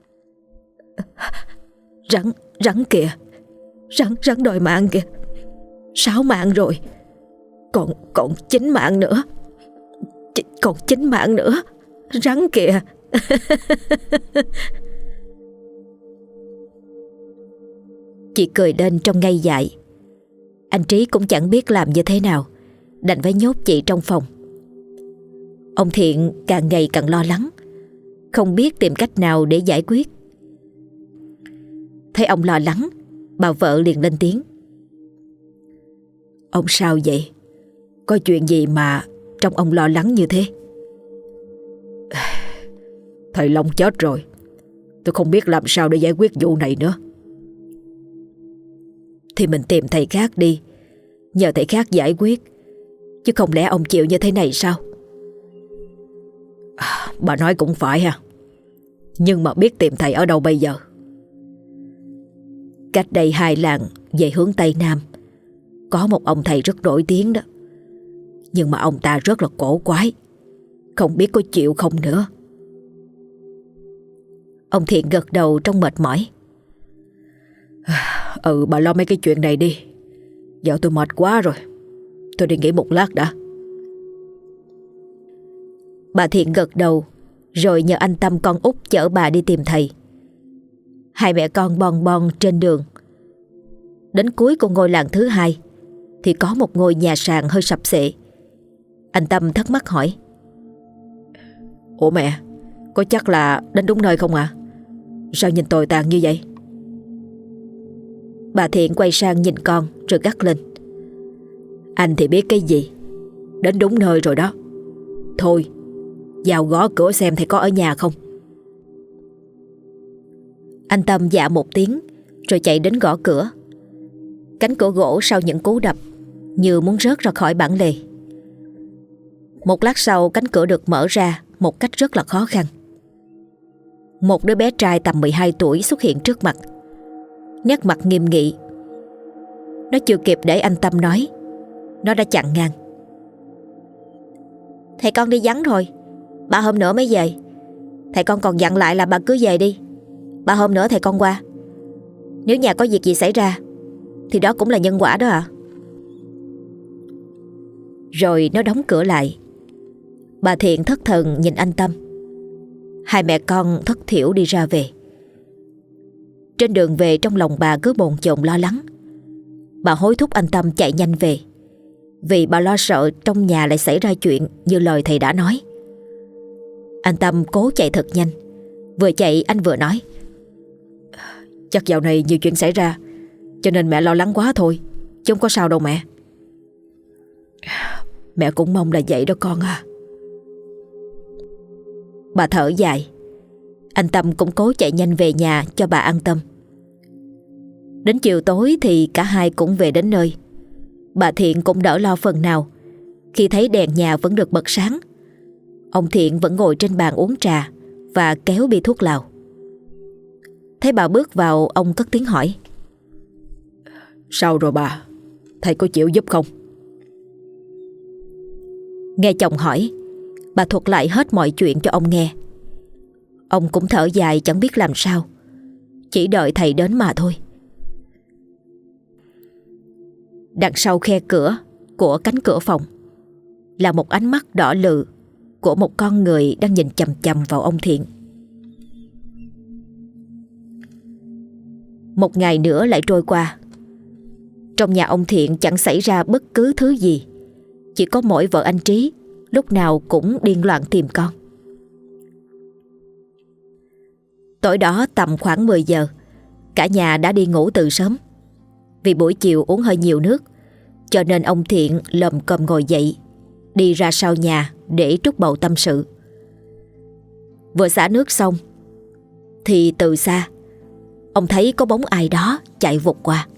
Rắn, rắn kìa, rắn, rắn đòi mạng kìa. Sáu mạng rồi, còn, còn chín mạng nữa. Ch còn chín mạng nữa, rắn kìa. Chị cười lên trong ngây dại. Anh Trí cũng chẳng biết làm như thế nào, đành phải nhốt chị trong phòng. Ông Thiện càng ngày càng lo lắng, không biết tìm cách nào để giải quyết. Thấy ông lo lắng, bà vợ liền lên tiếng: Ông sao vậy? Có chuyện gì mà trông ông lo lắng như thế? Thầy Long chết rồi, tôi không biết làm sao để giải quyết vụ này nữa. Thì mình tìm thầy khác đi, nhờ thầy khác giải quyết, chứ không lẽ ông chịu như thế này sao? À, bà nói cũng phải ha. Nhưng mà biết tìm thầy ở đâu bây giờ? Cách đây hai làng về hướng Tây Nam có một ông thầy rất nổi tiếng đó. Nhưng mà ông ta rất là cổ quái, không biết có chịu không nữa. Ông Thiện gật đầu trong mệt mỏi. Ừ, bà lo mấy cái chuyện này đi. Giờ tôi mệt quá rồi, tôi đi nghỉ một lát đã. Bà Thiện gật đầu, rồi nhờ anh Tâm con út chở bà đi tìm thầy. Hai mẹ con bon bon trên đường. Đến cuối của ngôi làng thứ hai thì có một ngôi nhà sàn hơi sập xệ. Anh Tâm thắc mắc hỏi: Ủa mẹ, có chắc là đến đúng nơi không ạ? À? Sao nhìn tồi tàn như vậy? Bà Thiện quay sang nhìn con rồi gắt lên: Anh thì biết cái gì, đến đúng nơi rồi đó. Thôi, vào gõ cửa xem thầy có ở nhà không. Anh Tâm dạ một tiếng rồi chạy đến gõ cửa. Cánh cửa gỗ sau những cú đập như muốn rớt ra khỏi bản lề. Một lát sau, cánh cửa được mở ra một cách rất là khó khăn. Một đứa bé trai tầm mười hai tuổi xuất hiện trước mặt, nét mặt nghiêm nghị. Nó chưa kịp để anh Tâm nói, nó đã chặn ngang: Thầy con đi vắng rồi, ba hôm nữa mới về. Thầy con còn dặn lại là bà cứ về đi, ba hôm nữa thầy con qua. Nếu nhà có việc gì xảy ra thì đó cũng là nhân quả đó ạ. À? Rồi nó đóng cửa lại. Bà Thiện thất thần nhìn anh Tâm. Hai mẹ con thất thểu đi ra về. Trên đường về, trong lòng bà cứ bồn chồn lo lắng. Bà hối thúc anh Tâm chạy nhanh về, vì bà lo sợ trong nhà lại xảy ra chuyện như lời thầy đã nói. Anh Tâm cố chạy thật nhanh. Vừa chạy anh vừa nói: Chắc dạo này nhiều chuyện xảy ra, cho nên mẹ lo lắng quá thôi, chứ không có sao đâu mẹ. Mẹ cũng mong là vậy đó con à. Bà thở dài. Anh Tâm cũng cố chạy nhanh về nhà cho bà an tâm. Đến chiều tối thì cả hai cũng về đến nơi. Bà Thiện cũng đỡ lo phần nào khi thấy đèn nhà vẫn được bật sáng. Ông Thiện vẫn ngồi trên bàn uống trà và kéo bi thuốc lào. Thấy bà bước vào, ông cất tiếng hỏi: Sao rồi bà? Thầy có chịu giúp không? Nghe chồng hỏi, bà thuật lại hết mọi chuyện cho ông nghe. Ông cũng thở dài chẳng biết làm sao, chỉ đợi thầy đến mà thôi. Đằng sau khe cửa của cánh cửa phòng là một ánh mắt đỏ lừ của một con người đang nhìn chằm chằm vào ông Thiện. Một ngày nữa lại trôi qua. Trong nhà ông Thiện chẳng xảy ra bất cứ thứ gì, chỉ có mỗi vợ anh Trí lúc nào cũng điên loạn tìm con. Tối đó tầm khoảng mười giờ, cả nhà đã đi ngủ từ sớm. Vì buổi chiều uống hơi nhiều nước, cho nên ông Thiện lồm cồm ngồi dậy, đi ra sau nhà để trút bầu tâm sự. Vừa xả nước xong thì từ xa ông thấy có bóng ai đó chạy vụt qua.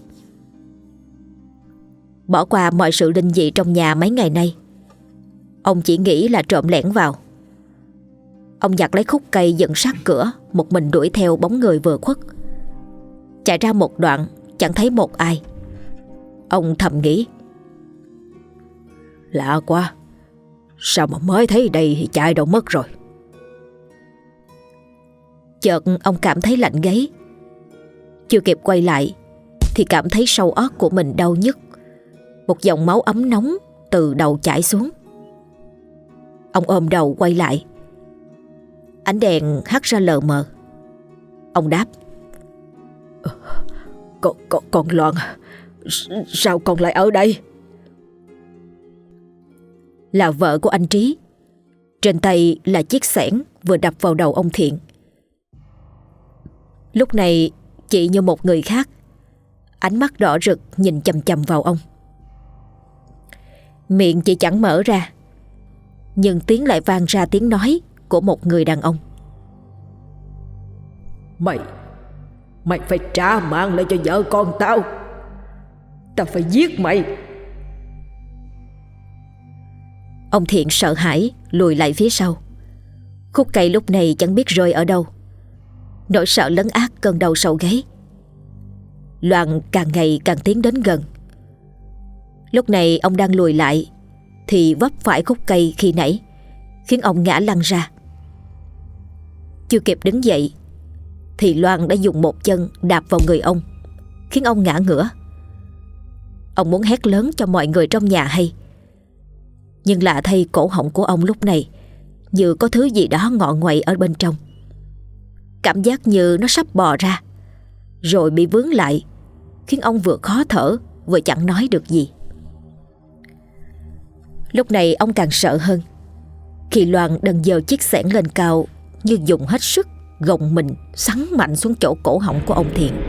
Bỏ qua mọi sự linh dị trong nhà mấy ngày nay, ông chỉ nghĩ là trộm lẻn vào. Ông giật lấy khúc cây dựng sát cửa, một mình đuổi theo bóng người vừa khuất. Chạy ra một đoạn chẳng thấy một ai. Ông thầm nghĩ: Lạ quá, sao mà mới thấy đây thì chạy đâu mất rồi. Chợt ông cảm thấy lạnh gáy. Chưa kịp quay lại thì cảm thấy sau ót của mình đau nhức. Một dòng máu ấm nóng từ đầu chảy xuống. Ông ôm đầu quay lại. Ánh đèn hắt ra lờ mờ. Ông đáp: Con, con, con Loan, sao con lại ở đây? Là vợ của anh Trí. Trên tay là chiếc xẻng vừa đập vào đầu ông Thiện. Lúc này chị như một người khác, ánh mắt đỏ rực nhìn chằm chằm vào ông. Miệng chị chẳng mở ra, nhưng tiếng lại vang ra tiếng nói của một người đàn ông: Mày Mày phải trả mạng lại cho vợ con tao. Tao phải giết mày. Ông Thiện sợ hãi lùi lại phía sau. Khúc cây lúc này chẳng biết rơi ở đâu. Nỗi sợ lấn át cơn đau sầu gáy. Loan càng ngày càng tiến đến gần. Lúc này ông đang lùi lại thì vấp phải khúc cây khi nãy, khiến ông ngã lăn ra. Chưa kịp đứng dậy thì Loan đã dùng một chân đạp vào người ông, khiến ông ngã ngửa. Ông muốn hét lớn cho mọi người trong nhà hay, nhưng lạ thay cổ họng của ông lúc này như có thứ gì đó ngọ nguậy ở bên trong. Cảm giác như nó sắp bò ra, rồi bị vướng lại, khiến ông vừa khó thở vừa chẳng nói được gì. Lúc này ông càng sợ hơn khi Loan đần giơ chiếc xẻng lên cao, như dùng hết sức gồng mình sắn mạnh xuống chỗ cổ họng của ông Thiện.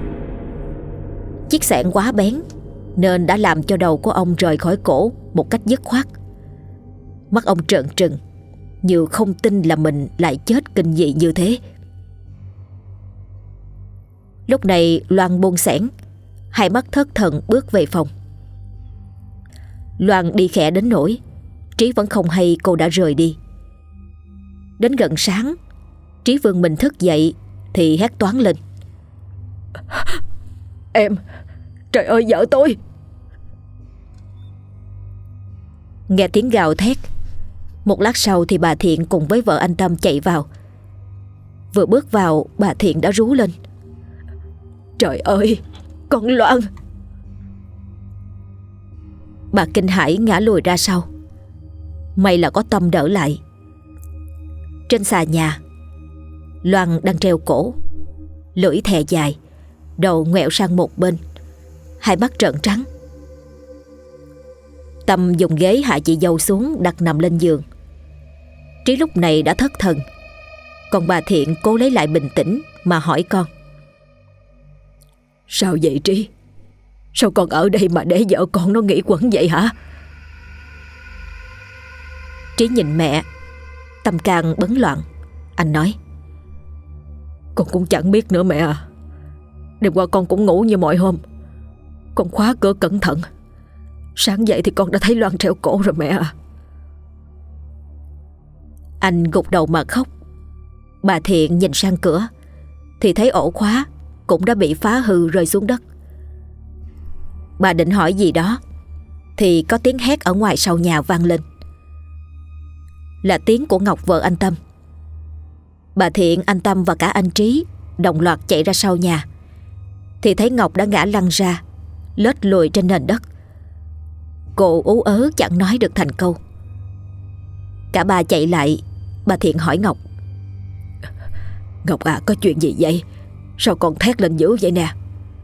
Chiếc xẻng quá bén nên đã làm cho đầu của ông rời khỏi cổ một cách dứt khoát. Mắt ông trợn trừng, như không tin là mình lại chết kinh dị như thế. Lúc này Loan buông xẻng, hai mắt thất thần bước về phòng. Loan đi khẽ đến nỗi Trí vẫn không hay cô đã rời đi. Đến gần sáng, Trí vươn mình thức dậy thì hét toáng lên: Em, trời ơi vợ tôi! Nghe tiếng gào thét, một lát sau thì bà Thiện cùng với vợ anh Tâm chạy vào. Vừa bước vào, bà Thiện đã rú lên: Trời ơi, con Loan! Bà kinh hãi ngã lùi ra sau. May là có Tâm đỡ lại. Trên xà nhà, Loan đang treo cổ, lưỡi thè dài, đầu ngoẹo sang một bên, hai mắt trợn trắng. Tâm dùng ghế hạ chị dâu xuống đặt nằm lên giường. Trí lúc này đã thất thần, còn bà Thiện cố lấy lại bình tĩnh mà hỏi con. Sao vậy Trí? Sao con ở đây mà để vợ con nó nghĩ quẩn vậy hả? Trí nhìn mẹ, tâm can bấn loạn. Anh nói: Con cũng chẳng biết nữa mẹ à. Đêm qua con cũng ngủ như mọi hôm. Con khóa cửa cẩn thận. Sáng dậy thì con đã thấy Loan treo cổ rồi mẹ à. Anh gục đầu mà khóc. Bà Thiện nhìn sang cửa thì thấy ổ khóa cũng đã bị phá hư rơi xuống đất. Bà định hỏi gì đó thì có tiếng hét ở ngoài sau nhà vang lên. Là tiếng của Ngọc, vợ anh Tâm. Bà Thiện, anh Tâm và cả anh Trí đồng loạt chạy ra sau nhà thì thấy Ngọc đã ngã lăn ra, lết lùi trên nền đất. Cô ú ớ chẳng nói được thành câu. Cả ba chạy lại. Bà Thiện hỏi Ngọc: Ngọc à, có chuyện gì vậy? Sao con thét lên dữ vậy nè?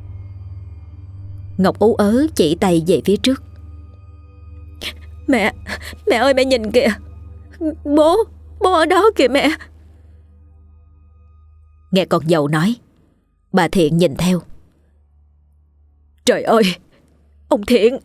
Ngọc ú ớ chỉ tay về phía trước. Mẹ, mẹ ơi mẹ nhìn kìa. Bố, bố ở đó kìa mẹ. Nghe con dâu nói, bà Thiện nhìn theo. Trời ơi, ông Thiện!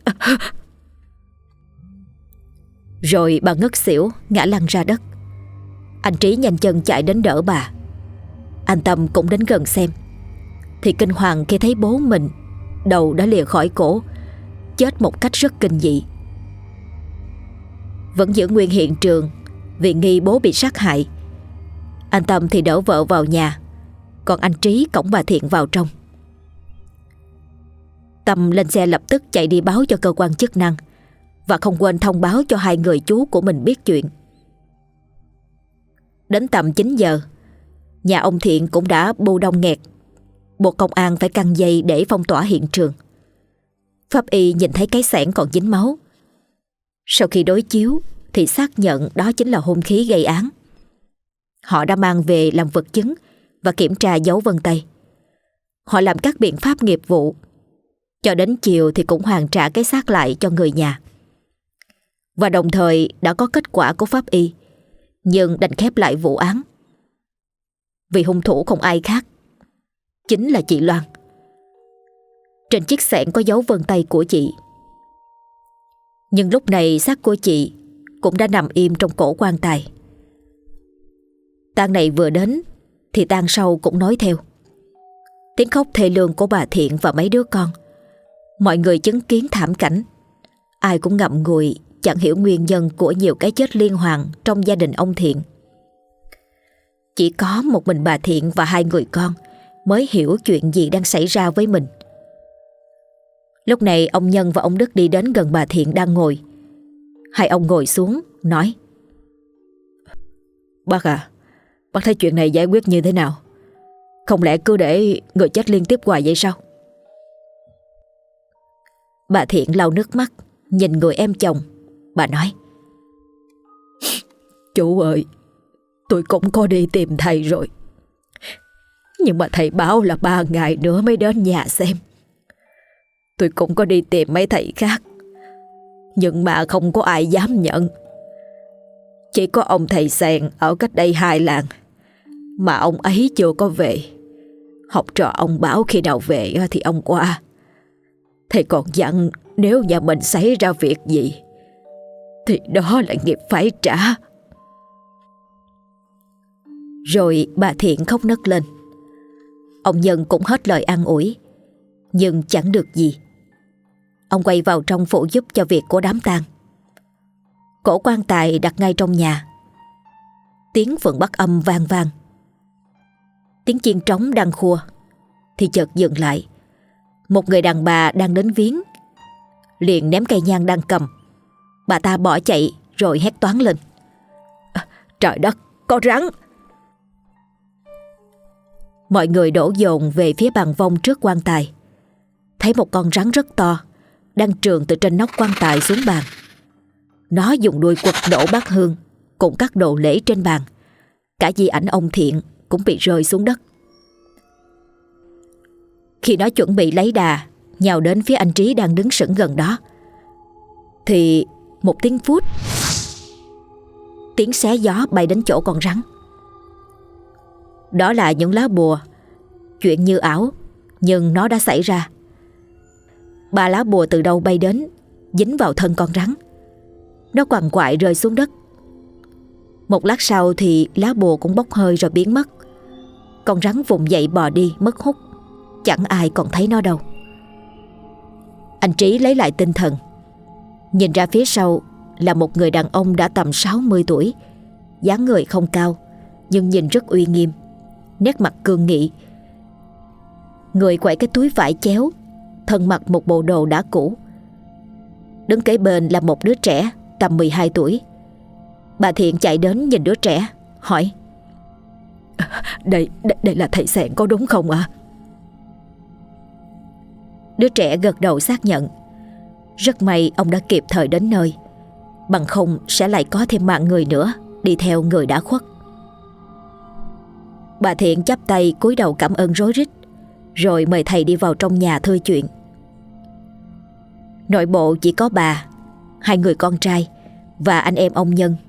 Rồi bà ngất xỉu ngã lăn ra đất. Anh Trí nhanh chân chạy đến đỡ bà. Anh Tâm cũng đến gần xem thì kinh hoàng khi thấy bố mình đầu đã lìa khỏi cổ, chết một cách rất kinh dị. Vẫn giữ nguyên hiện trường vì nghi bố bị sát hại. Anh Tâm thì đỡ vợ vào nhà, còn anh Trí cõng bà Thiện vào trong. Tâm lên xe lập tức chạy đi báo cho cơ quan chức năng và không quên thông báo cho hai người chú của mình biết chuyện. Đến tầm chín giờ, nhà ông Thiện cũng đã bu đông nghẹt, buộc công an phải căng dây để phong tỏa hiện trường. Pháp y nhìn thấy cái xẻng còn dính máu. Sau khi đối chiếu thì xác nhận đó chính là hung khí gây án. Họ đã mang về làm vật chứng và kiểm tra dấu vân tay. Họ làm các biện pháp nghiệp vụ. Cho đến chiều thì cũng hoàn trả cái xác lại cho người nhà. Và đồng thời đã có kết quả của pháp y, nhưng đành khép lại vụ án. Vì hung thủ không ai khác, chính là chị Loan. Trên chiếc xẻng có dấu vân tay của chị. Nhưng lúc này xác của chị cũng đã nằm im trong cổ quan tài. Tang này vừa đến thì tang sau cũng nói theo. Tiếng khóc thê lương của bà Thiện và mấy đứa con. Mọi người chứng kiến thảm cảnh. Ai cũng ngậm ngùi, chẳng hiểu nguyên nhân của nhiều cái chết liên hoàn trong gia đình ông Thiện. Chỉ có một mình bà Thiện và hai người con mới hiểu chuyện gì đang xảy ra với mình. Lúc này ông Nhân và ông Đức đi đến gần bà Thiện đang ngồi. Hai ông ngồi xuống nói: Bác à, bác thấy chuyện này giải quyết như thế nào? Không lẽ cứ để người chết liên tiếp hoài vậy sao? Bà Thiện lau nước mắt nhìn người em chồng. Bà nói: Chú ơi, tôi cũng có đi tìm thầy rồi, nhưng mà thầy báo là ba ngày nữa mới đến nhà xem. Tôi cũng có đi tìm mấy thầy khác, nhưng mà không có ai dám nhận. Chỉ có ông thầy Sèn ở cách đây hai làng, mà ông ấy chưa có về. Học trò ông bảo khi nào về thì ông qua. Thầy còn dặn nếu nhà mình xảy ra việc gì thì đó là nghiệp phải trả. Rồi bà Thiện khóc nấc lên. Ông Nhân cũng hết lời an ủi, nhưng chẳng được gì. Ông quay vào trong phụ giúp cho việc của đám tang. Cổ quan tài đặt ngay trong nhà. Tiếng phượng bắt âm vang vang. Tiếng chiên trống đang khua thì chợt dừng lại. Một người đàn bà đang đến viếng liền ném cây nhang đang cầm. Bà ta bỏ chạy rồi hét toáng lên: à, Trời đất, có rắn! Mọi người đổ dồn về phía bàn vong trước quan tài. Thấy một con rắn rất to đang trườn từ trên nóc quan tài xuống bàn. Nó dùng đuôi quật đổ bát hương cùng các đồ lễ trên bàn. Cả di ảnh ông Thiện cũng bị rơi xuống đất. Khi nó chuẩn bị lấy đà nhào đến phía anh Trí đang đứng sững gần đó thì một tiếng phút tiếng xé gió bay đến chỗ con rắn. Đó là những lá bùa. Chuyện như ảo, nhưng nó đã xảy ra. Ba lá bùa từ đâu bay đến, dính vào thân con rắn. Nó quằn quại rơi xuống đất. Một lát sau thì lá bùa cũng bốc hơi rồi biến mất. Con rắn vùng dậy bò đi mất hút. Chẳng ai còn thấy nó đâu. Anh Trí lấy lại tinh thần. Nhìn ra phía sau là một người đàn ông đã tầm sáu mươi tuổi. Dáng người không cao, nhưng nhìn rất uy nghiêm, nét mặt cương nghị. Người quậy cái túi vải chéo, thân mặc một bộ đồ đã cũ. Đứng kế bên là một đứa trẻ tầm mười hai tuổi. Bà Thiện chạy đến nhìn đứa trẻ, hỏi: Đây, đây, đây là thầy Sẹn có đúng không ạ? Đứa trẻ gật đầu xác nhận. Rất may ông đã kịp thời đến nơi, bằng không sẽ lại có thêm mạng người nữa đi theo người đã khuất. Bà Thiện chắp tay cúi đầu cảm ơn rối rít, rồi mời thầy đi vào trong nhà thưa chuyện. Nội bộ chỉ có bà, hai người con trai và anh em ông Nhân.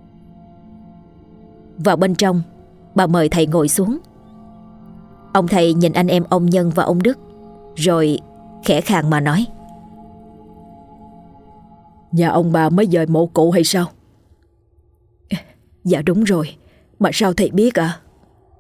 Vào bên trong, bà mời thầy ngồi xuống. Ông thầy nhìn anh em ông Nhân và ông Đức, rồi khẽ khàng mà nói: Nhà ông bà mới dời mộ cụ hay sao? Dạ đúng rồi. Mà sao thầy biết ạ? À?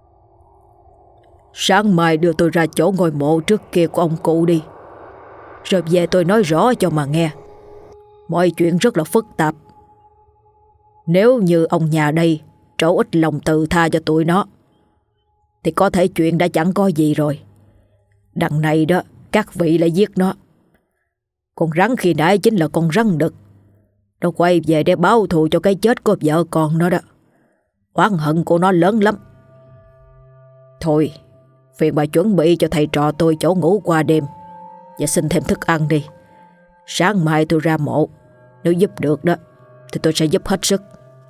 Sáng mai đưa tôi ra chỗ ngôi mộ trước kia của ông cụ đi, rồi về tôi nói rõ cho mà nghe. Mọi chuyện rất là phức tạp. Nếu như ông nhà đây trổ ít lòng từ tha cho tụi nó, thì có thể chuyện đã chẳng có gì rồi. Đằng này đó, các vị lại giết nó. Con rắn khi nãy chính là con rắn đực. Nó quay về để báo thù cho cái chết của vợ con nó đó. Oán hận của nó lớn lắm. Thôi, phiền bà chuẩn bị cho thầy trò tôi chỗ ngủ qua đêm, và xin thêm thức ăn đi. Sáng mai tôi ra mộ, nếu giúp được đó thì tôi sẽ giúp hết sức.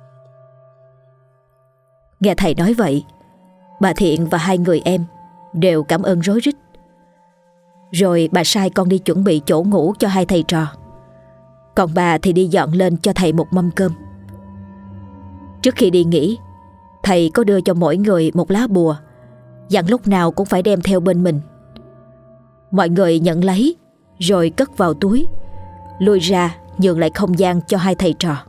Nghe thầy nói vậy, bà Thiện và hai người em đều cảm ơn rối rít. Rồi bà sai con đi chuẩn bị chỗ ngủ cho hai thầy trò, còn bà thì đi dọn lên cho thầy một mâm cơm. Trước khi đi nghỉ, thầy có đưa cho mỗi người một lá bùa, dặn lúc nào cũng phải đem theo bên mình. Mọi người nhận lấy rồi cất vào túi, lui ra nhường lại không gian cho hai thầy trò.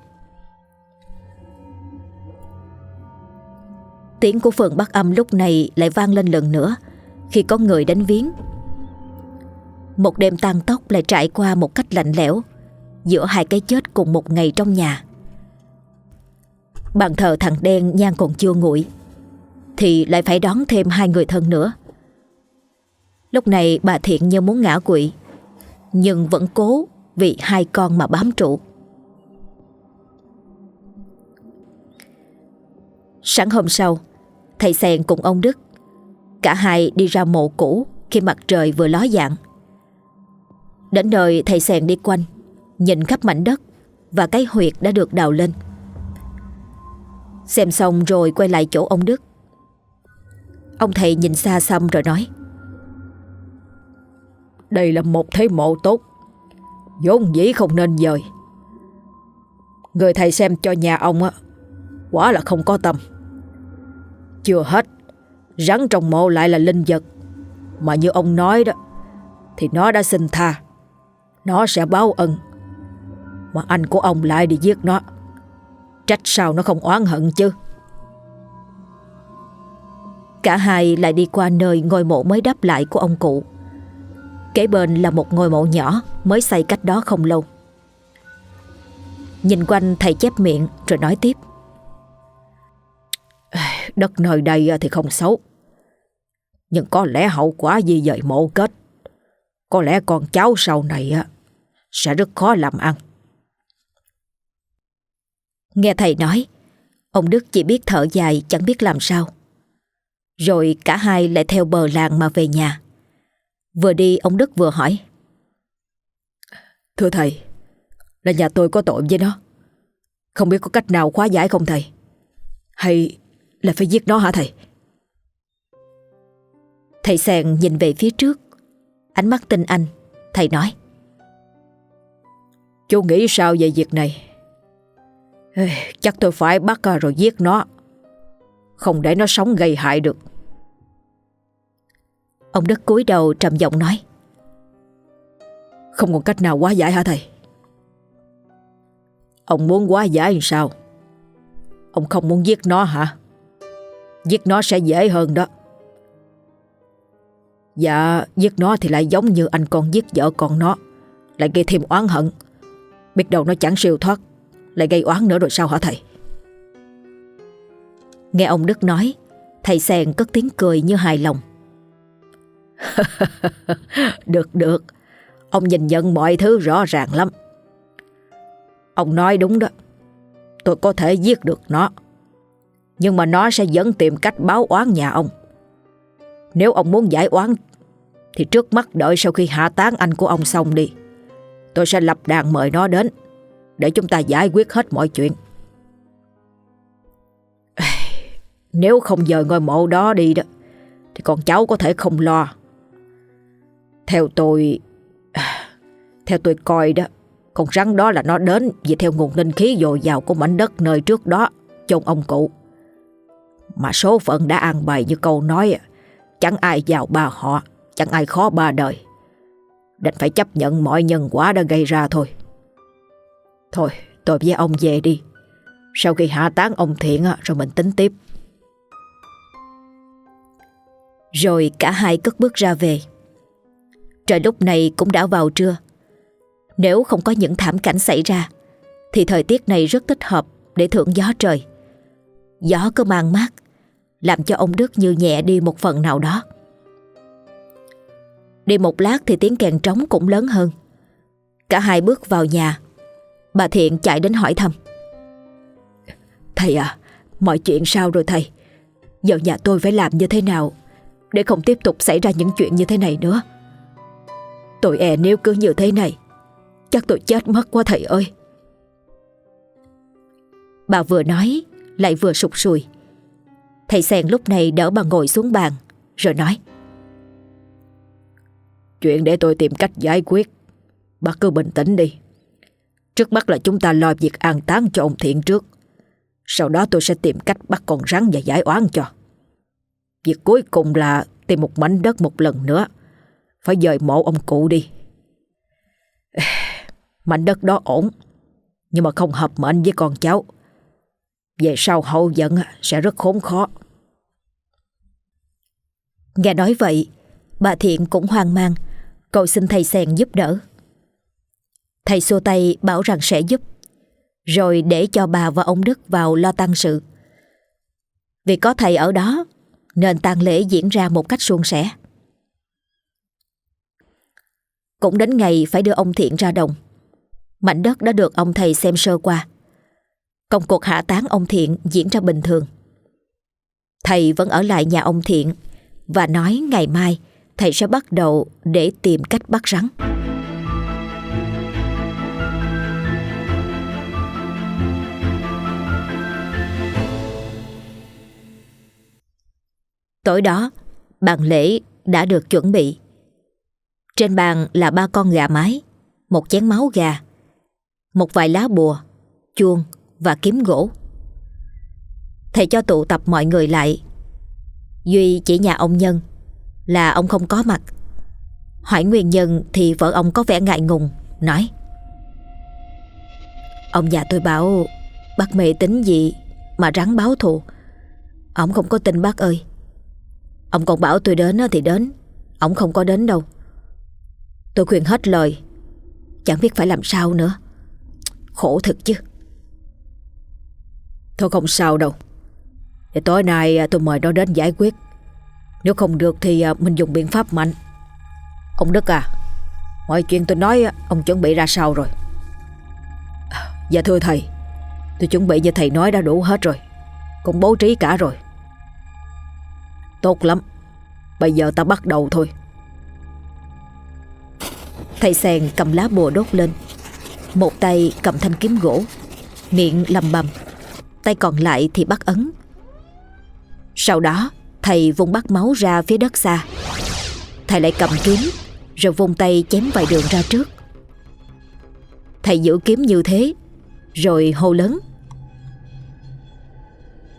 Tiếng của phường Bắc Âm lúc này lại vang lên lần nữa khi có người đến viếng. Một đêm tang tóc lại trải qua một cách lạnh lẽo giữa hai cái chết cùng một ngày trong nhà. Bàn thờ thằng đen nhang còn chưa nguội thì lại phải đón thêm hai người thân nữa. Lúc này bà Thiện như muốn ngã quỵ, nhưng vẫn cố vì hai con mà bám trụ. Sáng hôm sau, thầy Sẹn cùng ông Đức, cả hai đi ra mộ cũ khi mặt trời vừa ló dạng. Đến nơi, thầy Sẹn đi quanh, nhìn khắp mảnh đất và cái huyệt đã được đào lên. Xem xong rồi quay lại chỗ ông Đức. Ông thầy nhìn xa xăm rồi nói: Đây là một thế mộ tốt, vốn dĩ không nên dời. Người thầy xem cho nhà ông á, quả là không có tâm. Chưa hết, rắn trong mộ lại là linh vật, mà như ông nói đó, thì nó đã xin tha, nó sẽ báo ân. Mà anh của ông lại đi giết nó, trách sao nó không oán hận chứ. Cả hai lại đi qua nơi ngôi mộ mới đắp lại của ông cụ. Kế bên là một ngôi mộ nhỏ mới xây cách đó không lâu. Nhìn quanh, thầy chép miệng rồi nói tiếp: Đất nơi đây thì không xấu, nhưng có lẽ hậu quả di dời mộ kết, có lẽ con cháu sau này sẽ rất khó làm ăn. Nghe thầy nói, ông Đức chỉ biết thở dài chẳng biết làm sao. Rồi cả hai lại theo bờ làng mà về nhà. Vừa đi, ông Đức vừa hỏi: Thưa thầy, là nhà tôi có tội với nó, không biết có cách nào khóa giải không thầy? Hay là phải giết nó hả thầy? Thầy Sẹn nhìn về phía trước, ánh mắt tinh anh. Thầy nói: Chú nghĩ sao về việc này? Ê, chắc tôi phải bắt rồi giết nó, không để nó sống gây hại được. Ông Đức cúi đầu trầm giọng nói. Không còn cách nào hóa giải hả thầy? Ông muốn hóa giải làm sao? Ông không muốn giết nó hả? Giết nó sẽ dễ hơn đó. Dạ, giết nó thì lại giống như anh con giết vợ con nó, lại gây thêm oán hận. Biết đâu nó chẳng siêu thoát, lại gây oán nữa rồi sao hả thầy? Nghe ông Đức nói, thầy Sèn cất tiếng cười như hài lòng. Được được, ông nhìn nhận mọi thứ rõ ràng lắm. Ông nói đúng đó, tôi có thể giết được nó, nhưng mà nó sẽ vẫn tìm cách báo oán nhà ông. Nếu ông muốn giải oán thì trước mắt đợi sau khi hạ táng anh của ông xong đi, tôi sẽ lập đàn mời nó đến để chúng ta giải quyết hết mọi chuyện. Nếu không dời ngôi mộ đó đi đó thì con cháu có thể không lo. Theo tôi Theo tôi coi đó, con rắn đó là nó đến vì theo nguồn linh khí dồi dào của mảnh đất nơi trước đó chôn ông cụ. Mà số phận đã an bài như câu nói, chẳng ai giàu ba họ, chẳng ai khó ba đời. Đành phải chấp nhận mọi nhân quả đã gây ra thôi. Thôi, tôi với ông về đi. Sau khi hạ táng ông Thiện rồi mình tính tiếp. Rồi cả hai cất bước ra về. Trời lúc này cũng đã vào trưa. Nếu không có những thảm cảnh xảy ra thì thời tiết này rất thích hợp để thưởng gió trời. Gió cứ mang mát, làm cho ông Đức như nhẹ đi một phần nào đó. Đi một lát thì tiếng kèn trống cũng lớn hơn. Cả hai bước vào nhà. Bà Thiện chạy đến hỏi thăm. Thầy à, mọi chuyện sao rồi thầy? Giờ nhà tôi phải làm như thế nào để không tiếp tục xảy ra những chuyện như thế này nữa? Tôi e nếu cứ như thế này chắc tôi chết mất quá thầy ơi. Bà vừa nói lại vừa sụt sùi. Thầy Sèn lúc này đỡ bà ngồi xuống bàn rồi nói. Chuyện để tôi tìm cách giải quyết, bà cứ bình tĩnh đi. Trước mắt là chúng ta lo việc an táng cho ông Thiện trước. Sau đó tôi sẽ tìm cách bắt con rắn và giải oán cho. Việc cuối cùng là tìm một mảnh đất một lần nữa, phải dời mộ ông cụ đi. Mảnh đất đó ổn, nhưng mà không hợp mệnh với con cháu. Về sau hậu vận sẽ rất khốn khó. Nghe nói vậy, bà Thiện cũng hoang mang, cầu xin thầy Sèn giúp đỡ. Thầy xua tay bảo rằng sẽ giúp, rồi để cho bà và ông Đức vào lo tang sự. Vì có thầy ở đó nên tang lễ diễn ra một cách suôn sẻ. Cũng đến ngày phải đưa ông Thiện ra đồng. Mảnh đất đã được ông thầy xem sơ qua. Công cuộc hạ táng ông Thiện diễn ra bình thường. Thầy vẫn ở lại nhà ông Thiện và nói ngày mai thầy sẽ bắt đầu để tìm cách bắt rắn. Tối đó, bàn lễ đã được chuẩn bị. Trên bàn là ba con gà mái, một chén máu gà, một vài lá bùa, chuông và kiếm gỗ. Thầy cho tụ tập mọi người lại. Duy chỉ nhà ông Nhân là ông không có mặt. Hỏi nguyên nhân thì vợ ông có vẻ ngại ngùng, nói: Ông già tôi bảo bác mê tín gì mà rắn báo thù. Ông không có tin bác ơi. Ông còn bảo tôi đến thì đến, ông không có đến đâu. Tôi khuyên hết lời, chẳng biết phải làm sao nữa. Khổ thực chứ. Thôi không sao đâu, để tối nay tôi mời nó đến giải quyết. Nếu không được thì mình dùng biện pháp mạnh. Ông Đức à, mọi chuyện tôi nói ông chuẩn bị ra sao rồi? Dạ thưa thầy, tôi chuẩn bị như thầy nói đã đủ hết rồi, cũng bố trí cả rồi. Tốt lắm, bây giờ ta bắt đầu thôi. Thầy Sèn cầm lá bùa đốt lên, một tay cầm thanh kiếm gỗ, miệng lầm bầm, tay còn lại thì bắt ấn. Sau đó thầy vung bát máu ra phía đất xa. Thầy lại cầm kiếm rồi vung tay chém vài đường ra trước. Thầy giữ kiếm như thế rồi hô lớn: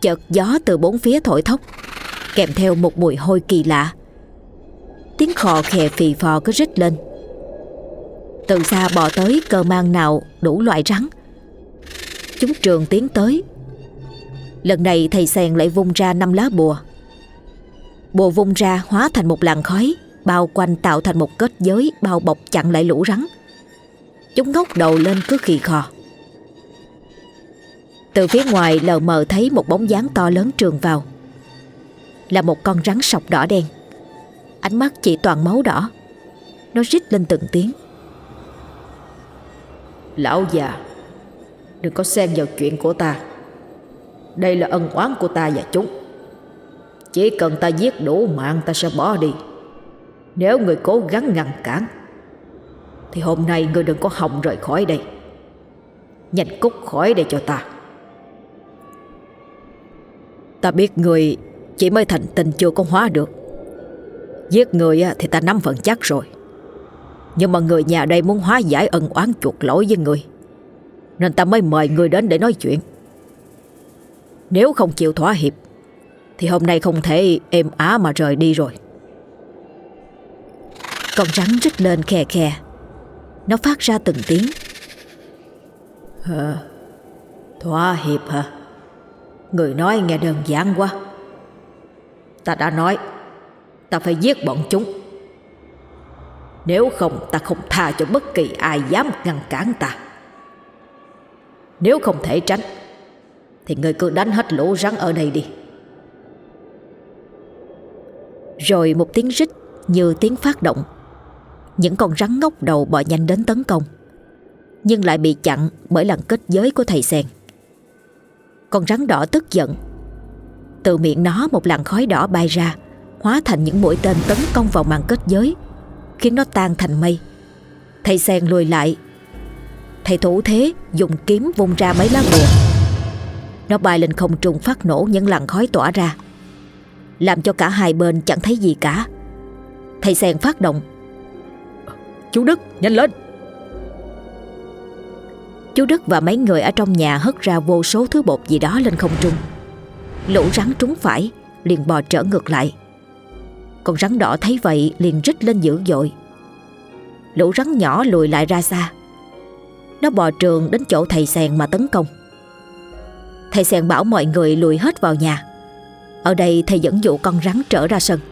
Chợt gió từ bốn phía thổi thốc, kèm theo một mùi hôi kỳ lạ. Tiếng khò khè phì phò cứ rít lên. Từ xa bò tới cơ mang nào đủ loại rắn. Chúng trường tiến tới. Lần này thầy Sèn lại vung ra năm lá bùa. Bùa vung ra hóa thành một làn khói, bao quanh tạo thành một kết giới bao bọc chặn lại lũ rắn. Chúng ngóc đầu lên cứ khì khò. Từ phía ngoài lờ mờ thấy một bóng dáng to lớn trườn vào. Là một con rắn sọc đỏ đen. Ánh mắt chỉ toàn máu đỏ. Nó rít lên từng tiếng. Lão già, đừng có xen vào chuyện của ta. Đây là ân oán của ta và chúng. Chỉ cần ta giết đủ mạng ta sẽ bỏ đi. Nếu người cố gắng ngăn cản thì hôm nay người đừng có hòng rời khỏi đây. Nhanh cút khỏi đây cho ta. Ta biết người chỉ mới thành tinh chưa có hóa được. Giết người thì ta nắm phần chắc rồi. Nhưng mà người nhà đây muốn hóa giải ân oán chuộc lỗi với người, nên ta mới mời người đến để nói chuyện. Nếu không chịu thỏa hiệp thì hôm nay không thể êm á mà rời đi rồi. Con rắn rít lên khè khè. Nó phát ra từng tiếng. Hả? Thỏa hiệp hả? Người nói nghe đơn giản quá. Ta đã nói ta phải giết bọn chúng. Nếu không ta không tha cho bất kỳ ai dám ngăn cản ta. Nếu không thể tránh thì người cứ đánh hết lũ rắn ở đây đi. Rồi một tiếng rít như tiếng phát động. Những con rắn ngóc đầu bò nhanh đến tấn công, nhưng lại bị chặn bởi làn kết giới của thầy Sèn. Con rắn đỏ tức giận. Từ miệng nó một làn khói đỏ bay ra, hóa thành những mũi tên tấn công vào màn kết giới, khiến nó tan thành mây. Thầy Sèn lùi lại. Thầy thủ thế dùng kiếm vung ra mấy lá bùa. Nó bay lên không trung phát nổ những làn khói tỏa ra, làm cho cả hai bên chẳng thấy gì cả. Thầy Sèn phát động. Chú Đức, nhanh lên! Chú Đức và mấy người ở trong nhà hất ra vô số thứ bột gì đó lên không trung. Lũ rắn trúng phải, liền bò trở ngược lại. Con rắn đỏ thấy vậy liền rít lên dữ dội. Lũ rắn nhỏ lùi lại ra xa. Nó bò trường đến chỗ thầy Sèn mà tấn công. Thầy Sèn bảo mọi người lùi hết vào nhà. Ở đây thầy dẫn dụ con rắn trở ra sân.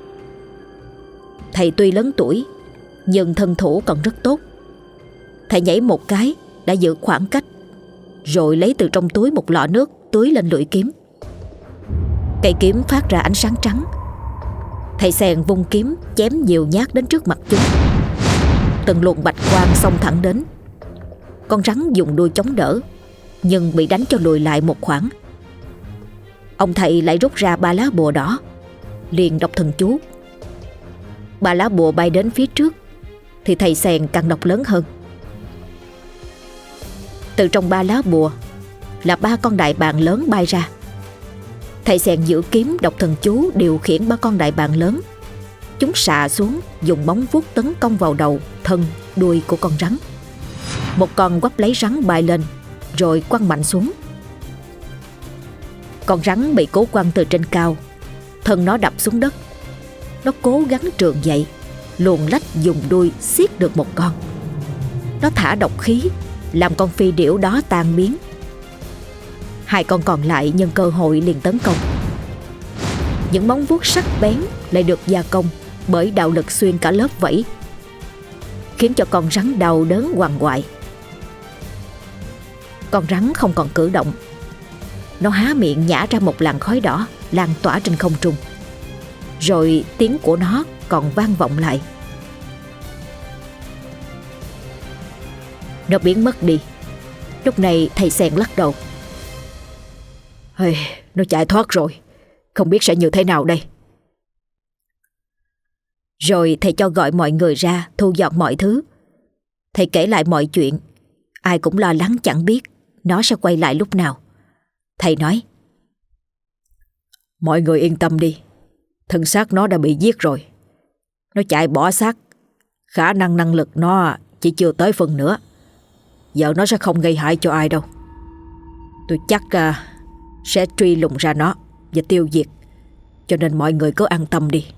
Thầy tuy lớn tuổi nhưng thân thủ còn rất tốt. Thầy nhảy một cái đã giữ khoảng cách, rồi lấy từ trong túi một lọ nước tưới lên lưỡi kiếm. Cây kiếm phát ra ánh sáng trắng. Thầy Sèn vung kiếm chém nhiều nhát đến trước mặt chúng. Từng luồng bạch quang xông thẳng đến. Con rắn dùng đuôi chống đỡ, nhưng bị đánh cho lùi lại một khoảng. Ông thầy lại rút ra ba lá bùa đỏ, liền đọc thần chú. Ba lá bùa bay đến phía trước thì thầy Sèn càng đọc lớn hơn. Từ trong ba lá bùa là ba con đại bàng lớn bay ra. Thầy Sèn giữ kiếm đọc thần chú điều khiển ba con đại bàng lớn. Chúng xà xuống dùng móng vuốt tấn công vào đầu, thân, đuôi của con rắn. Một con quắp lấy rắn bay lên, rồi quăng mạnh xuống. Con rắn bị cố quăng từ trên cao, thân nó đập xuống đất. Nó cố gắng trườn dậy, luồn lách dùng đuôi xiết được một con. Nó thả độc khí, làm con phi điểu đó tan biến. Hai con còn lại nhân cơ hội liền tấn công. Những móng vuốt sắc bén lại được gia công bởi đạo lực xuyên cả lớp vảy, khiến cho con rắn đau đớn quằn quại. Con rắn không còn cử động. Nó há miệng nhả ra một làn khói đỏ lan tỏa trên không trung. Rồi tiếng của nó còn vang vọng lại. Nó biến mất đi. Lúc này thầy Sèn lắc đầu. Hey, nó chạy thoát rồi. Không biết sẽ như thế nào đây. Rồi thầy cho gọi mọi người ra thu dọn mọi thứ. Thầy kể lại mọi chuyện. Ai cũng lo lắng chẳng biết nó sẽ quay lại lúc nào. Thầy nói: mọi người yên tâm đi. Thân xác nó đã bị giết rồi. Nó chạy bỏ xác. Khả năng năng lực nó chỉ chưa tới phần nữa. Giờ nó sẽ không gây hại cho ai đâu. Tôi chắc à, sẽ truy lùng ra nó và tiêu diệt. Cho nên mọi người cứ an tâm đi.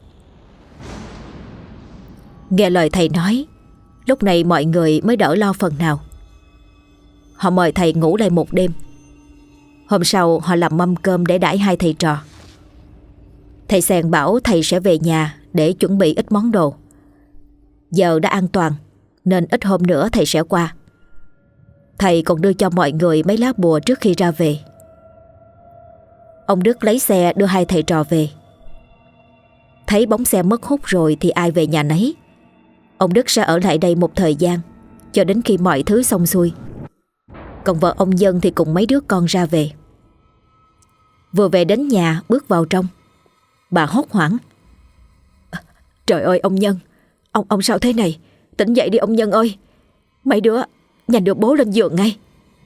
Nghe lời thầy nói, lúc này mọi người mới đỡ lo phần nào. Họ mời thầy ngủ lại một đêm. Hôm sau họ làm mâm cơm để đãi hai thầy trò. Thầy Sèn bảo thầy sẽ về nhà để chuẩn bị ít món đồ. Giờ đã an toàn nên ít hôm nữa thầy sẽ qua. Thầy còn đưa cho mọi người mấy lá bùa trước khi ra về. Ông Đức lấy xe đưa hai thầy trò về. Thấy bóng xe mất hút rồi thì ai về nhà nấy. Ông Đức sẽ ở lại đây một thời gian, cho đến khi mọi thứ xong xuôi. Còn vợ ông Dân thì cùng mấy đứa con ra về. Vừa về đến nhà bước vào trong, bà hốt hoảng. Trời ơi ông Nhân, Ông ông sao thế này? Tỉnh dậy đi ông Nhân ơi. Mấy đứa nhanh đưa bố lên giường ngay.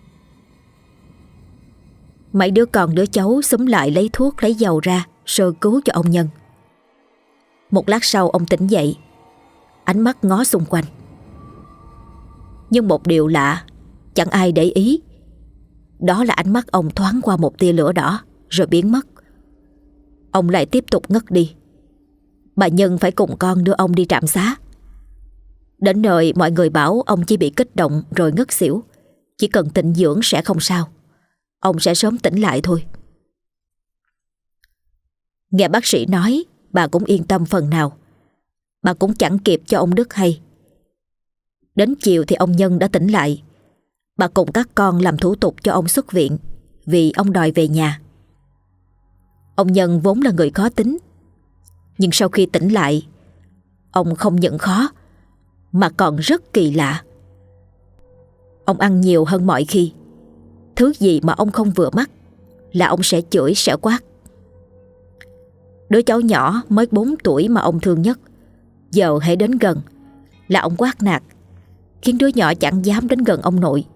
Mấy đứa con đứa cháu xúm lại lấy thuốc lấy dầu ra sơ cứu cho ông Nhân. Một lát sau ông tỉnh dậy, ánh mắt ngó xung quanh. Nhưng một điều lạ chẳng ai để ý. Đó là ánh mắt ông thoáng qua một tia lửa đỏ rồi biến mất. Ông lại tiếp tục ngất đi. Bà Nhân phải cùng con đưa ông đi trạm xá. Đến nơi mọi người bảo ông chỉ bị kích động rồi ngất xỉu, chỉ cần tịnh dưỡng sẽ không sao. Ông sẽ sớm tỉnh lại thôi. Nghe bác sĩ nói, bà cũng yên tâm phần nào. Bà cũng chẳng kịp cho ông Đức hay. Đến chiều thì ông Nhân đã tỉnh lại. Bà cùng các con làm thủ tục cho ông xuất viện vì ông đòi về nhà. Ông Nhân vốn là người khó tính, nhưng sau khi tỉnh lại, ông không những khó mà còn rất kỳ lạ. Ông ăn nhiều hơn mọi khi. Thứ gì mà ông không vừa mắt là ông sẽ chửi sẽ quát. Đứa cháu nhỏ mới bốn tuổi mà ông thương nhất, giờ hãy đến gần là ông quát nạt, khiến đứa nhỏ chẳng dám đến gần ông nội.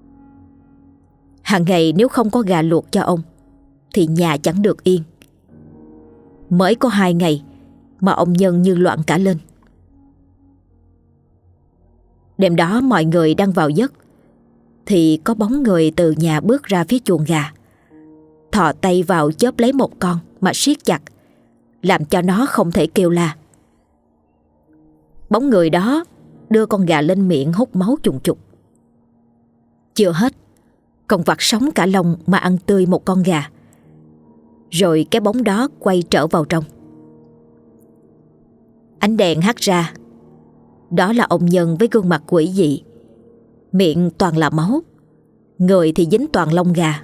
Hàng ngày nếu không có gà luộc cho ông thì nhà chẳng được yên. Mới có hai ngày mà ông Nhân như loạn cả lên. Đêm đó mọi người đang vào giấc thì có bóng người từ nhà bước ra phía chuồng gà, thò tay vào chớp lấy một con mà siết chặt, làm cho nó không thể kêu la. Bóng người đó đưa con gà lên miệng hút máu trùng trục. Chưa hết, còn vặt sống cả lông mà ăn tươi một con gà. Rồi cái bóng đó quay trở vào trong. Ánh đèn hắt ra. Đó là ông Nhân với gương mặt quỷ dị, miệng toàn là máu, người thì dính toàn lông gà.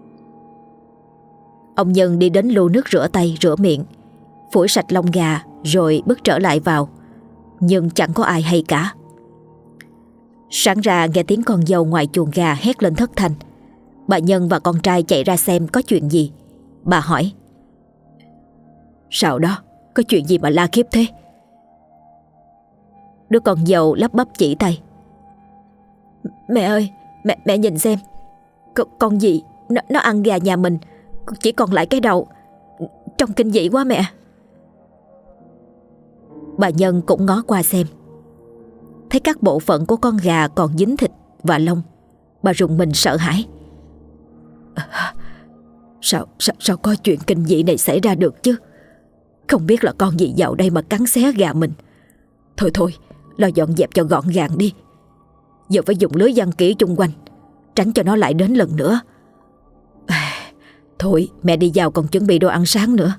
Ông Nhân đi đến lu nước rửa tay rửa miệng, phủi sạch lông gà rồi bước trở lại vào. Nhưng chẳng có ai hay cả. Sáng ra nghe tiếng con dâu ngoài chuồng gà hét lên thất thanh. Bà Nhân và con trai chạy ra xem có chuyện gì. Bà hỏi: Sao đó? Có chuyện gì mà la khiếp thế? Đứa con dâu lắp bắp chỉ tay: Mẹ ơi, mẹ mẹ nhìn xem, con, con gì nó, nó ăn gà nhà mình, chỉ còn lại cái đầu. Trông kinh dị quá mẹ. Bà Nhân cũng ngó qua xem, thấy các bộ phận của con gà còn dính thịt và lông. Bà rùng mình sợ hãi. À, sao, sao, sao có chuyện kinh dị này xảy ra được chứ? Không biết là con gì vào đây mà cắn xé gà mình. Thôi thôi, lo dọn dẹp cho gọn gàng đi. Giờ phải dùng lưới giăng kỹ chung quanh, tránh cho nó lại đến lần nữa. À, thôi mẹ đi vào còn chuẩn bị đồ ăn sáng nữa.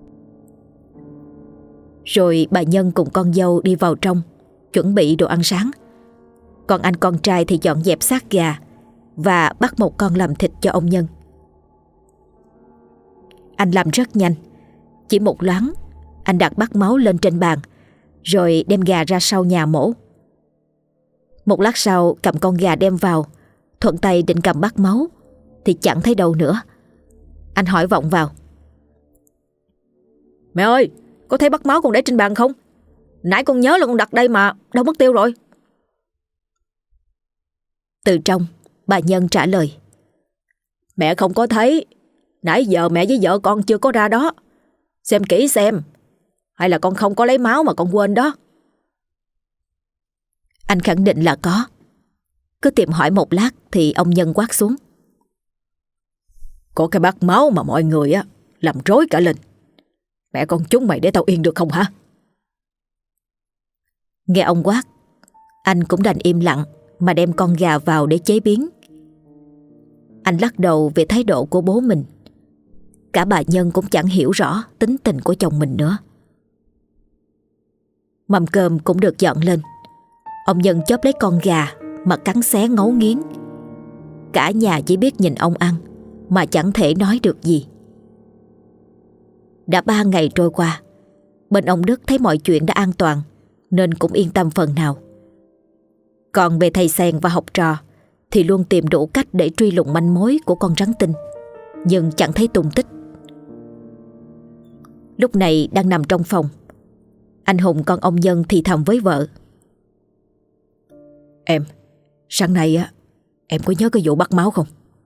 Rồi bà Nhân cùng con dâu đi vào trong chuẩn bị đồ ăn sáng. Còn anh con trai thì dọn dẹp xác gà và bắt một con làm thịt cho ông Nhân. Anh làm rất nhanh. Chỉ một loáng, anh đặt bát máu lên trên bàn, rồi đem gà ra sau nhà mổ. Một lát sau cầm con gà đem vào, thuận tay định cầm bát máu thì chẳng thấy đâu nữa. Anh hỏi vọng vào: Mẹ ơi, có thấy bát máu còn để trên bàn không? Nãy con nhớ là con đặt đây mà, đâu mất tiêu rồi? Từ trong, bà Nhân trả lời: Mẹ không có thấy. Nãy giờ mẹ với vợ con chưa có ra đó. Xem kỹ xem, hay là con không có lấy máu mà con quên đó? Anh khẳng định là có. Cứ tìm hỏi một lát thì ông Nhân quát xuống: Có cái bát máu mà mọi người á làm rối cả lên. Mẹ con chúng mày để tao yên được không hả? Nghe ông quát, anh cũng đành im lặng mà đem con gà vào để chế biến. Anh lắc đầu về thái độ của bố mình. Cả bà Nhân cũng chẳng hiểu rõ tính tình của chồng mình nữa. Mâm cơm cũng được dọn lên. Ông Nhân chớp lấy con gà mà cắn xé ngấu nghiến. Cả nhà chỉ biết nhìn ông ăn mà chẳng thể nói được gì. Đã ba ngày trôi qua, bên ông Đức thấy mọi chuyện đã an toàn nên cũng yên tâm phần nào. Còn về thầy Sèn và học trò thì luôn tìm đủ cách để truy lùng manh mối của con rắn tinh, nhưng chẳng thấy tung tích. Lúc này đang nằm trong phòng, anh Hùng con ông Nhân thì thầm với vợ: Em, sáng nay á, em có nhớ cái vụ bắt máu không?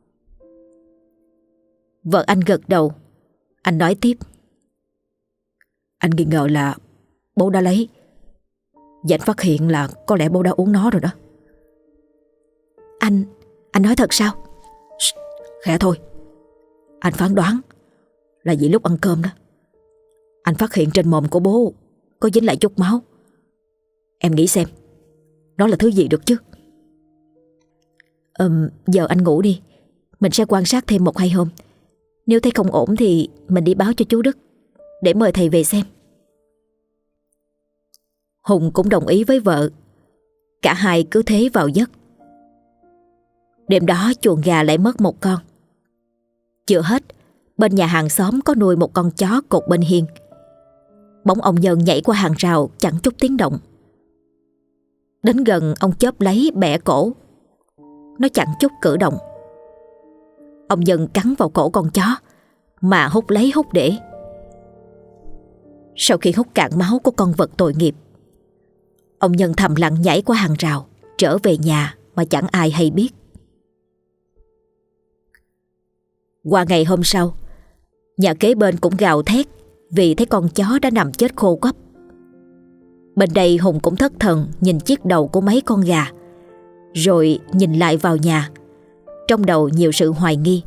Vợ anh gật đầu. Anh nói tiếp: Anh nghi ngờ là bố đã lấy. Và anh phát hiện là có lẽ bố đã uống nó rồi đó. Anh, anh nói thật sao? Shh, khẽ thôi. Anh phán đoán là vì lúc ăn cơm đó, anh phát hiện trên mồm của bố có dính lại chút máu. Em nghĩ xem, nó là thứ gì được chứ? Ừm, giờ anh ngủ đi. Mình sẽ quan sát thêm một hai hôm. Nếu thấy không ổn thì mình đi báo cho chú Đức để mời thầy về xem. Hùng cũng đồng ý với vợ. Cả hai cứ thế vào giấc. Đêm đó chuồng gà lại mất một con. Chưa hết, bên nhà hàng xóm có nuôi một con chó cột bên hiên. Bỗng ông Nhân nhảy qua hàng rào chẳng chút tiếng động. Đến gần ông chớp lấy bẻ cổ. Nó chẳng chút cử động. Ông Nhân cắn vào cổ con chó mà hút lấy hút để. Sau khi hút cạn máu của con vật tội nghiệp, ông Nhân thầm lặng nhảy qua hàng rào trở về nhà mà chẳng ai hay biết. Qua ngày hôm sau, nhà kế bên cũng gào thét vì thấy con chó đã nằm chết khô quắp. Bên đây Hùng cũng thất thần nhìn chiếc đầu của mấy con gà, rồi nhìn lại vào nhà, trong đầu nhiều sự hoài nghi.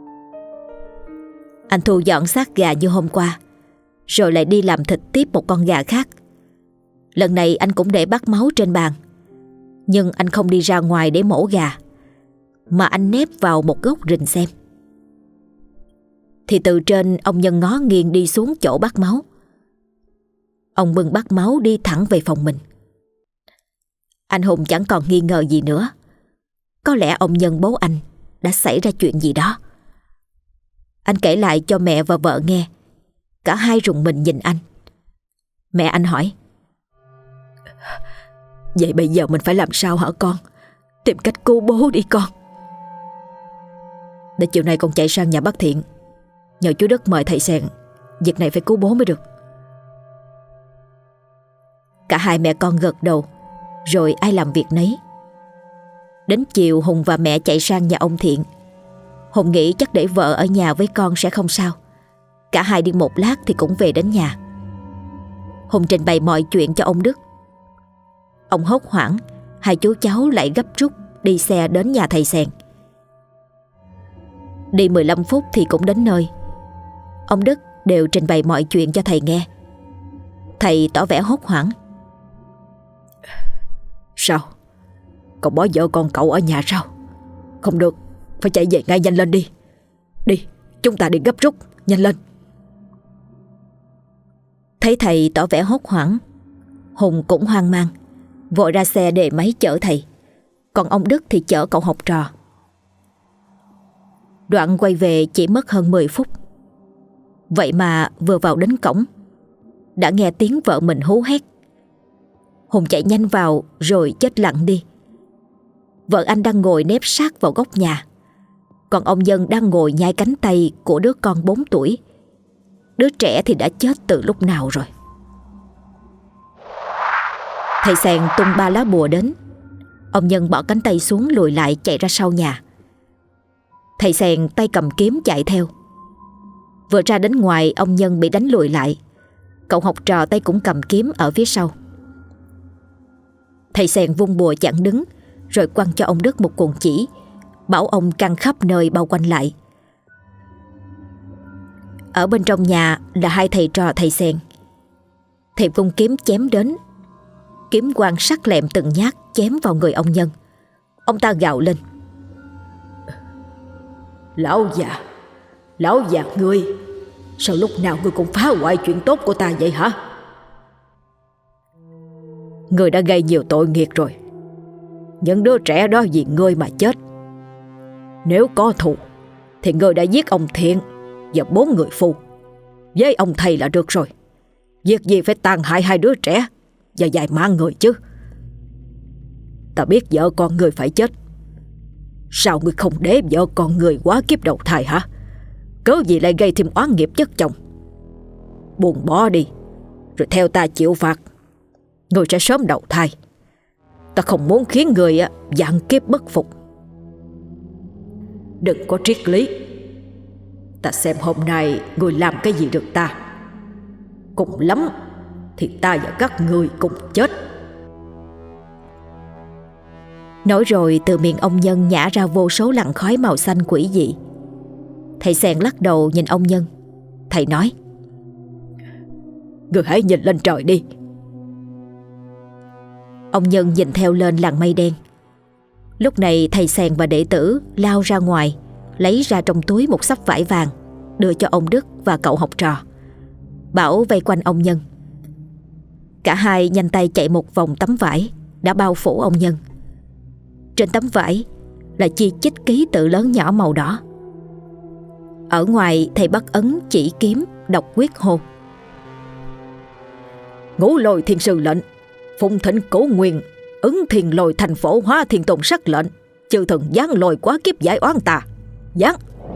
Anh thu dọn xác gà như hôm qua, rồi lại đi làm thịt tiếp một con gà khác. Lần này anh cũng để bát máu trên bàn, nhưng anh không đi ra ngoài để mổ gà, mà anh nép vào một góc rình xem. Thì từ trên ông Nhân ngó nghiêng đi xuống chỗ bát máu. Ông bưng bát máu đi thẳng về phòng mình. Anh Hùng chẳng còn nghi ngờ gì nữa. Có lẽ ông Nhân bố anh đã xảy ra chuyện gì đó. Anh kể lại cho mẹ và vợ nghe. Cả hai rùng mình nhìn anh. Mẹ anh hỏi: Vậy bây giờ mình phải làm sao hả con? Tìm cách cứu bố đi con. Để chiều nay con chạy sang nhà bác Thiện, nhờ chú Đức mời thầy Sèn. Việc này phải cứu bố mới được. Cả hai mẹ con gật đầu, rồi ai làm việc nấy. Đến chiều Hùng và mẹ chạy sang nhà ông Thiện. Hùng nghĩ chắc để vợ ở nhà với con sẽ không sao. Cả hai đi một lát thì cũng về đến nhà. Hùng trình bày mọi chuyện cho ông Đức. Ông hốt hoảng, hai chú cháu lại gấp rút đi xe đến nhà thầy Sèn. Đi mười lăm phút thì cũng đến nơi. Ông Đức đều trình bày mọi chuyện cho thầy nghe. Thầy tỏ vẻ hốt hoảng. Sao? Cậu bỏ vợ con cậu ở nhà sao? Không được, phải chạy về ngay, nhanh lên đi. Đi, chúng ta đi gấp rút, nhanh lên. Thấy thầy tỏ vẻ hốt hoảng, Hùng cũng hoang mang, vội ra xe để máy chở thầy. Còn ông Đức thì chở cậu học trò. Đoạn quay về chỉ mất hơn mười phút. Vậy mà vừa vào đến cổng, đã nghe tiếng vợ mình hú hét. Hùng chạy nhanh vào rồi chết lặng đi. Vợ anh đang ngồi nép sát vào góc nhà, còn ông Nhân đang ngồi nhai cánh tay của đứa con bốn tuổi. Đứa trẻ thì đã chết từ lúc nào rồi. Thầy Sèn tung ba lá bùa đến. Ông Nhân bỏ cánh tay xuống lùi lại chạy ra sau nhà. Thầy Sèn tay cầm kiếm chạy theo. Vừa ra đến ngoài, ông Nhân bị đánh lùi lại. Cậu học trò tay cũng cầm kiếm ở phía sau. Thầy Sèn vung bùa chặn đứng, rồi quăng cho ông Đức một cuồng chỉ, bảo ông căn khắp nơi bao quanh lại. Ở bên trong nhà là hai thầy trò thầy Sèn. Thầy vung kiếm chém đến. Kiếm quang sắc lẹm từng nhát chém vào người ông Nhân. Ông ta gào lên: Lão già, lão già ngươi, sao lúc nào ngươi cũng phá hoại chuyện tốt của ta vậy hả? Ngươi đã gây nhiều tội nghiệp rồi. Những đứa trẻ đó vì ngươi mà chết. Nếu có thù thì ngươi đã giết ông Thiện và bốn người phu. Với ông thầy là được rồi. Việc gì phải tàn hại hai đứa trẻ và vài mạng người chứ? Ta biết vợ con ngươi phải chết. Sao ngươi không để vợ con ngươi quá kiếp đầu thai hả? Cớ gì lại gây thêm oán nghiệp chất chồng? Buông bỏ đi, rồi theo ta chịu phạt. Ngươi sẽ sớm đầu thai. Ta không muốn khiến ngươi vạn kiếp bất phục. Đừng có triết lý. Ta xem hôm nay ngươi làm cái gì được ta. Cùng lắm thì ta và các ngươi cùng chết. Nói rồi từ miệng ông Nhân nhả ra vô số làn khói màu xanh quỷ dị. Thầy Sèn lắc đầu nhìn ông Nhân. Thầy nói: Ngươi hãy nhìn lên trời đi. Ông Nhân nhìn theo lên làn mây đen. Lúc này thầy Sèn và đệ tử lao ra ngoài, lấy ra trong túi một xấp vải vàng, đưa cho ông Đức và cậu học trò, bảo vây quanh ông Nhân. Cả hai nhanh tay chạy một vòng tấm vải đã bao phủ ông Nhân. Trên tấm vải là chi chít ký tự lớn nhỏ màu đỏ. Ở ngoài thầy bắt ấn chỉ kiếm đọc quyết hô: Ngũ Lôi Thiên Sư lệnh, phụng thịnh Cổ Nguyên, ứng thiên lôi thành phổ hóa thiên tôn sắc lệnh, chư thần giáng lôi quá kiếp giải oán tà. Giáng.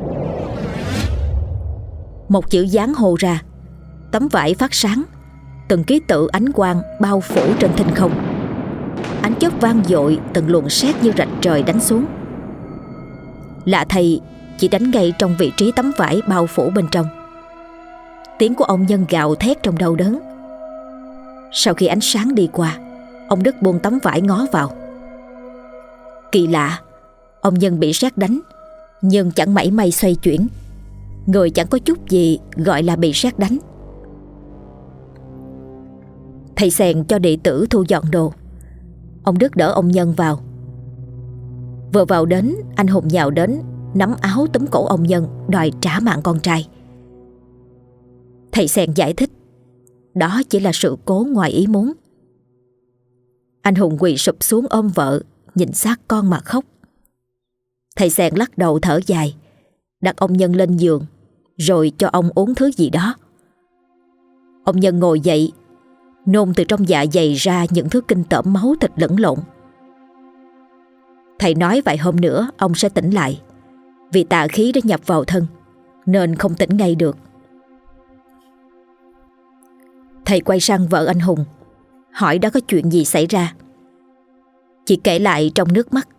Một chữ giáng hô ra, tấm vải phát sáng, từng ký tự ánh quang bao phủ trên thinh không. Ánh chớp vang dội, từng luồng sét như rạch trời đánh xuống. Lạ thầy chỉ đánh ngay trong vị trí tấm vải bao phủ bên trong. Tiếng của ông Nhân gào thét trong đau đớn. Sau khi ánh sáng đi qua, ông Đức buông tấm vải ngó vào. Kỳ lạ, ông Nhân bị sét đánh nhưng chẳng mảy may xoay chuyển. Người chẳng có chút gì gọi là bị sét đánh. Thầy Sèn cho đệ tử thu dọn đồ. Ông Đức đỡ ông Nhân vào. Vừa vào đến, anh Hùng nhào đến, nắm áo túm cổ ông Nhân, đòi trả mạng con trai. Thầy Sèn giải thích đó chỉ là sự cố ngoài ý muốn. Anh Hùng quỳ sụp xuống ôm vợ, nhìn xác con mà khóc. Thầy Sèn lắc đầu thở dài, đặt ông Nhân lên giường, rồi cho ông uống thứ gì đó. Ông Nhân ngồi dậy, nôn từ trong dạ dày ra những thứ kinh tởm máu thịt lẫn lộn. Thầy nói vài hôm nữa ông sẽ tỉnh lại, vì tà khí đã nhập vào thân nên không tỉnh ngay được. Thầy quay sang vợ anh Hùng, hỏi đã có chuyện gì xảy ra. Chị kể lại trong nước mắt.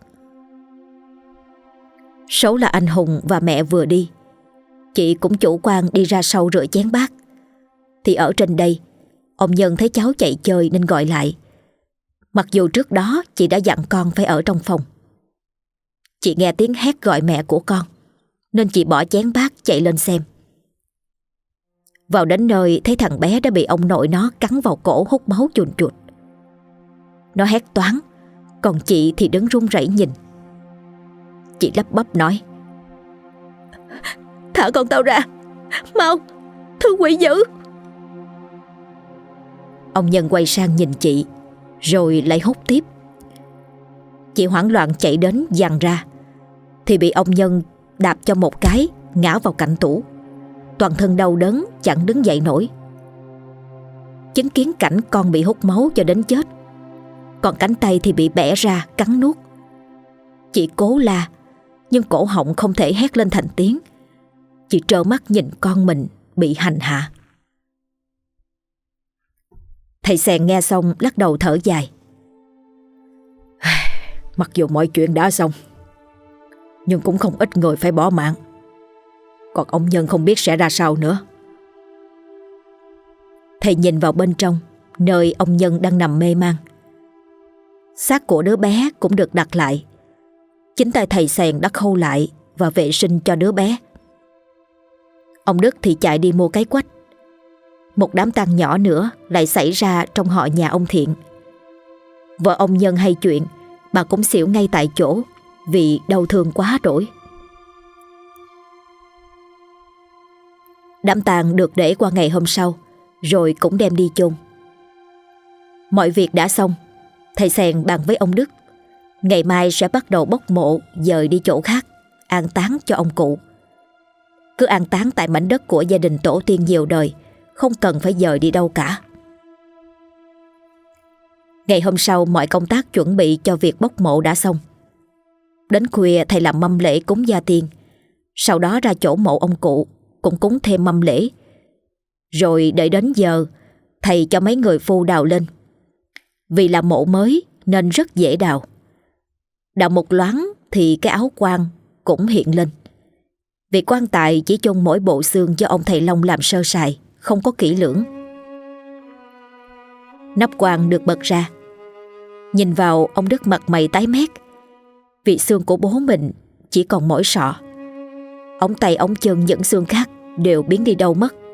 Số là anh Hùng và mẹ vừa đi, chị cũng chủ quan đi ra sau rửa chén bát. Thì ở trên đây, ông Nhân thấy cháu chạy chơi nên gọi lại. Mặc dù trước đó chị đã dặn con phải ở trong phòng. Chị nghe tiếng hét gọi mẹ của con, nên chị bỏ chén bát chạy lên xem. Vào đến nơi thấy thằng bé đã bị ông nội nó cắn vào cổ hút máu chùn chụt. Nó hét toáng, còn chị thì đứng run rẩy nhìn. Chị lắp bắp nói: Thả con tao ra, mau, thứ quỷ dữ. Ông Nhân quay sang nhìn chị, rồi lại hút tiếp. Chị hoảng loạn chạy đến giằng ra, thì bị ông Nhân đạp cho một cái, ngã vào cạnh tủ. Toàn thân đau đớn chẳng đứng dậy nổi. Chứng kiến cảnh con bị hút máu cho đến chết, còn cánh tay thì bị bẻ ra cắn nuốt. Chị cố la, nhưng cổ họng không thể hét lên thành tiếng. Chị trơ mắt nhìn con mình bị hành hạ. Thầy Sèn nghe xong lắc đầu thở dài. Mặc dù mọi chuyện đã xong, nhưng cũng không ít người phải bỏ mạng. Còn ông Nhân không biết sẽ ra sao nữa. Thầy nhìn vào bên trong, nơi ông Nhân đang nằm mê man. Xác của đứa bé cũng được đặt lại. Chính tay thầy Sèn đã khâu lại và vệ sinh cho đứa bé. Ông Đức thì chạy đi mua cái quách. Một đám tang nhỏ nữa lại xảy ra trong họ nhà ông Thiện. Vợ ông Nhân hay chuyện, bà cũng xỉu ngay tại chỗ vì đau thương quá đỗi. Đám tang được để qua ngày hôm sau, rồi cũng đem đi chôn. Mọi việc đã xong, thầy Sèn bàn với ông Đức ngày mai sẽ bắt đầu bốc mộ dời đi chỗ khác, an táng cho ông cụ. Cứ an táng tại mảnh đất của gia đình tổ tiên nhiều đời, không cần phải dời đi đâu cả. Ngày hôm sau, mọi công tác chuẩn bị cho việc bốc mộ đã xong. Đến khuya thầy làm mâm lễ cúng gia tiên, sau đó ra chỗ mộ ông cụ cũng cúng thêm mâm lễ. Rồi đợi đến giờ, thầy cho mấy người phu đào lên. Vì là mộ mới nên rất dễ đào. Đào một loáng thì cái áo quan cũng hiện lên. Vì quan tài chỉ chôn mỗi bộ xương do ông thầy Long làm sơ sài, không có kỹ lưỡng. Nắp quan được bật ra. Nhìn vào, ông Đức mặt mày tái mét, vì xương của bố mình chỉ còn mỗi sọ. Ống tay ống chân những xương khác đều biến đi đâu mất.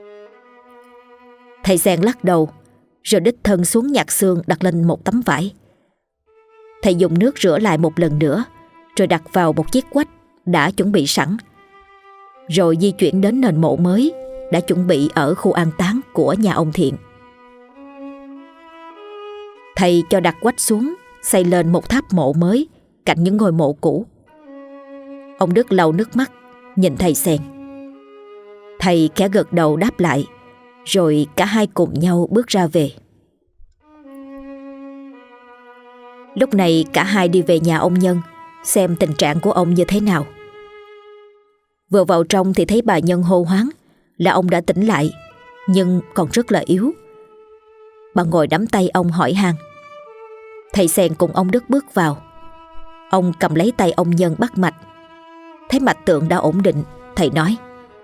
Thầy Sèn lắc đầu, rồi đích thân xuống nhặt xương đặt lên một tấm vải. Thầy dùng nước rửa lại một lần nữa, rồi đặt vào một chiếc quách đã chuẩn bị sẵn. Rồi di chuyển đến nền mộ mới đã chuẩn bị ở khu an táng của nhà ông Thiện. Thầy cho đặt quách xuống, xây lên một tháp mộ mới cạnh những ngôi mộ cũ. Ông Đức lau nước mắt nhìn thầy Sèn. Thầy khẽ gật đầu đáp lại, rồi cả hai cùng nhau bước ra về. Lúc này cả hai đi về nhà ông Nhân, xem tình trạng của ông như thế nào. Vừa vào trong thì thấy bà Nhân hô hoáng là ông đã tỉnh lại, nhưng còn rất là yếu. Bà ngồi nắm tay ông hỏi han. Thầy Sèn cùng ông Đức bước vào. Ông cầm lấy tay ông Nhân bắt mạch. Thấy mạch tượng đã ổn định, thầy nói: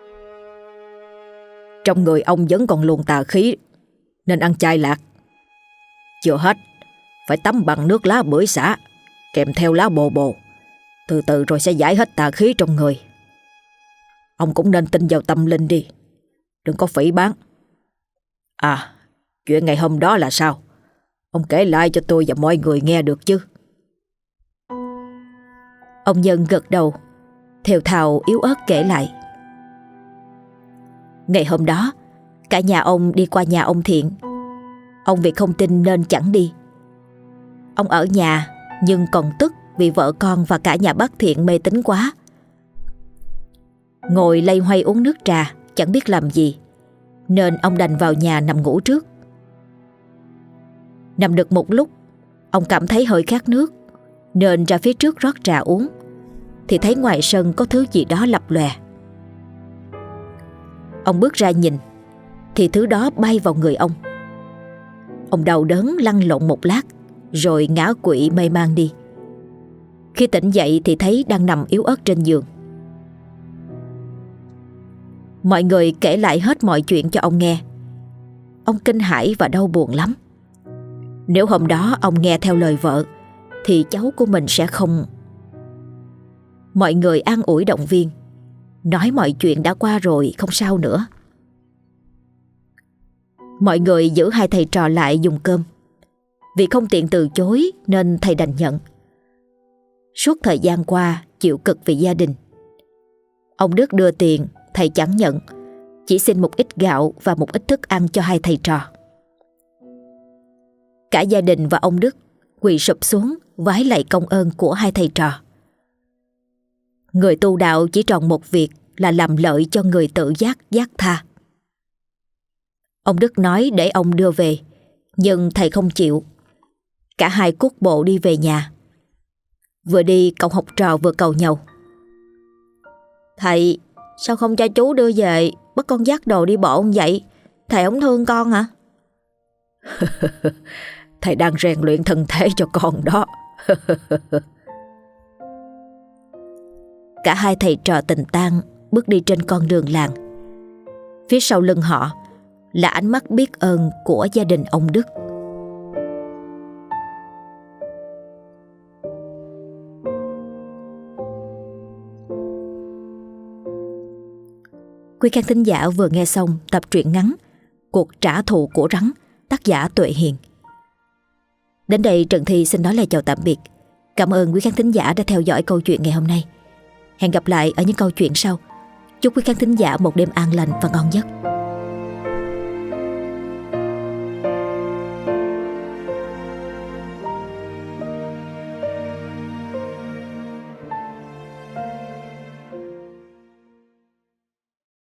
Trong người ông vẫn còn luồng tà khí, nên ăn chay lạc. Chưa hết, phải tắm bằng nước lá bưởi xả kèm theo lá bồ bồ. Từ từ rồi sẽ giải hết tà khí trong người. Ông cũng nên tin vào tâm linh đi, đừng có phỉ báng. À, chuyện ngày hôm đó là sao? Ông kể lại cho tôi và mọi người nghe được chứ? Ông Nhân gật đầu, thều thào yếu ớt kể lại. Ngày hôm đó, cả nhà ông đi qua nhà ông Thiện. Ông vì không tin nên chẳng đi. Ông ở nhà nhưng còn tức vì vợ con và cả nhà bác Thiện mê tín quá. Ngồi loay hoay uống nước trà, chẳng biết làm gì, nên ông đành vào nhà nằm ngủ trước. Nằm được một lúc, ông cảm thấy hơi khát nước, nên ra phía trước rót trà uống, thì thấy ngoài sân có thứ gì đó lập lòe. Ông bước ra nhìn, thì thứ đó bay vào người ông. Ông đau đớn lăn lộn một lát, rồi ngã quỵ mê man đi. Khi tỉnh dậy thì thấy đang nằm yếu ớt trên giường. Mọi người kể lại hết mọi chuyện cho ông nghe. Ông kinh hãi và đau buồn lắm. Nếu hôm đó ông nghe theo lời vợ thì cháu của mình sẽ không... Mọi người an ủi động viên, nói mọi chuyện đã qua rồi, không sao nữa. Mọi người giữ hai thầy trò lại dùng cơm. Vì không tiện từ chối nên thầy đành nhận. Suốt thời gian qua chịu cực vì gia đình. Ông Đức đưa tiền, thầy chẳng nhận, chỉ xin một ít gạo và một ít thức ăn cho hai thầy trò. Cả gia đình và ông Đức quỳ sụp xuống vái lạy công ơn của hai thầy trò. Người tu đạo chỉ tròn một việc là làm lợi cho người tự giác giác tha. Ông Đức nói để ông đưa về, nhưng thầy không chịu. Cả hai cút bộ đi về nhà. Vừa đi cậu học trò vừa cầu nhau: Thầy, sao không cho chú đưa về, bắt con dắt đồ đi bộ không vậy? Thầy không thương con hả? Thầy đang rèn luyện thân thể cho con đó. Cả hai thầy trò tình tang bước đi trên con đường làng. Phía sau lưng họ là ánh mắt biết ơn của gia đình ông Đức. Quý khán thính giả vừa nghe xong tập truyện ngắn Cuộc trả thù của rắn, tác giả Tuệ Hiền. Đến đây Trần Thi xin nói lời chào tạm biệt. Cảm ơn quý khán thính giả đã theo dõi câu chuyện ngày hôm nay. Hẹn gặp lại ở những câu chuyện sau. Chúc quý khán thính giả một đêm an lành và ngon giấc.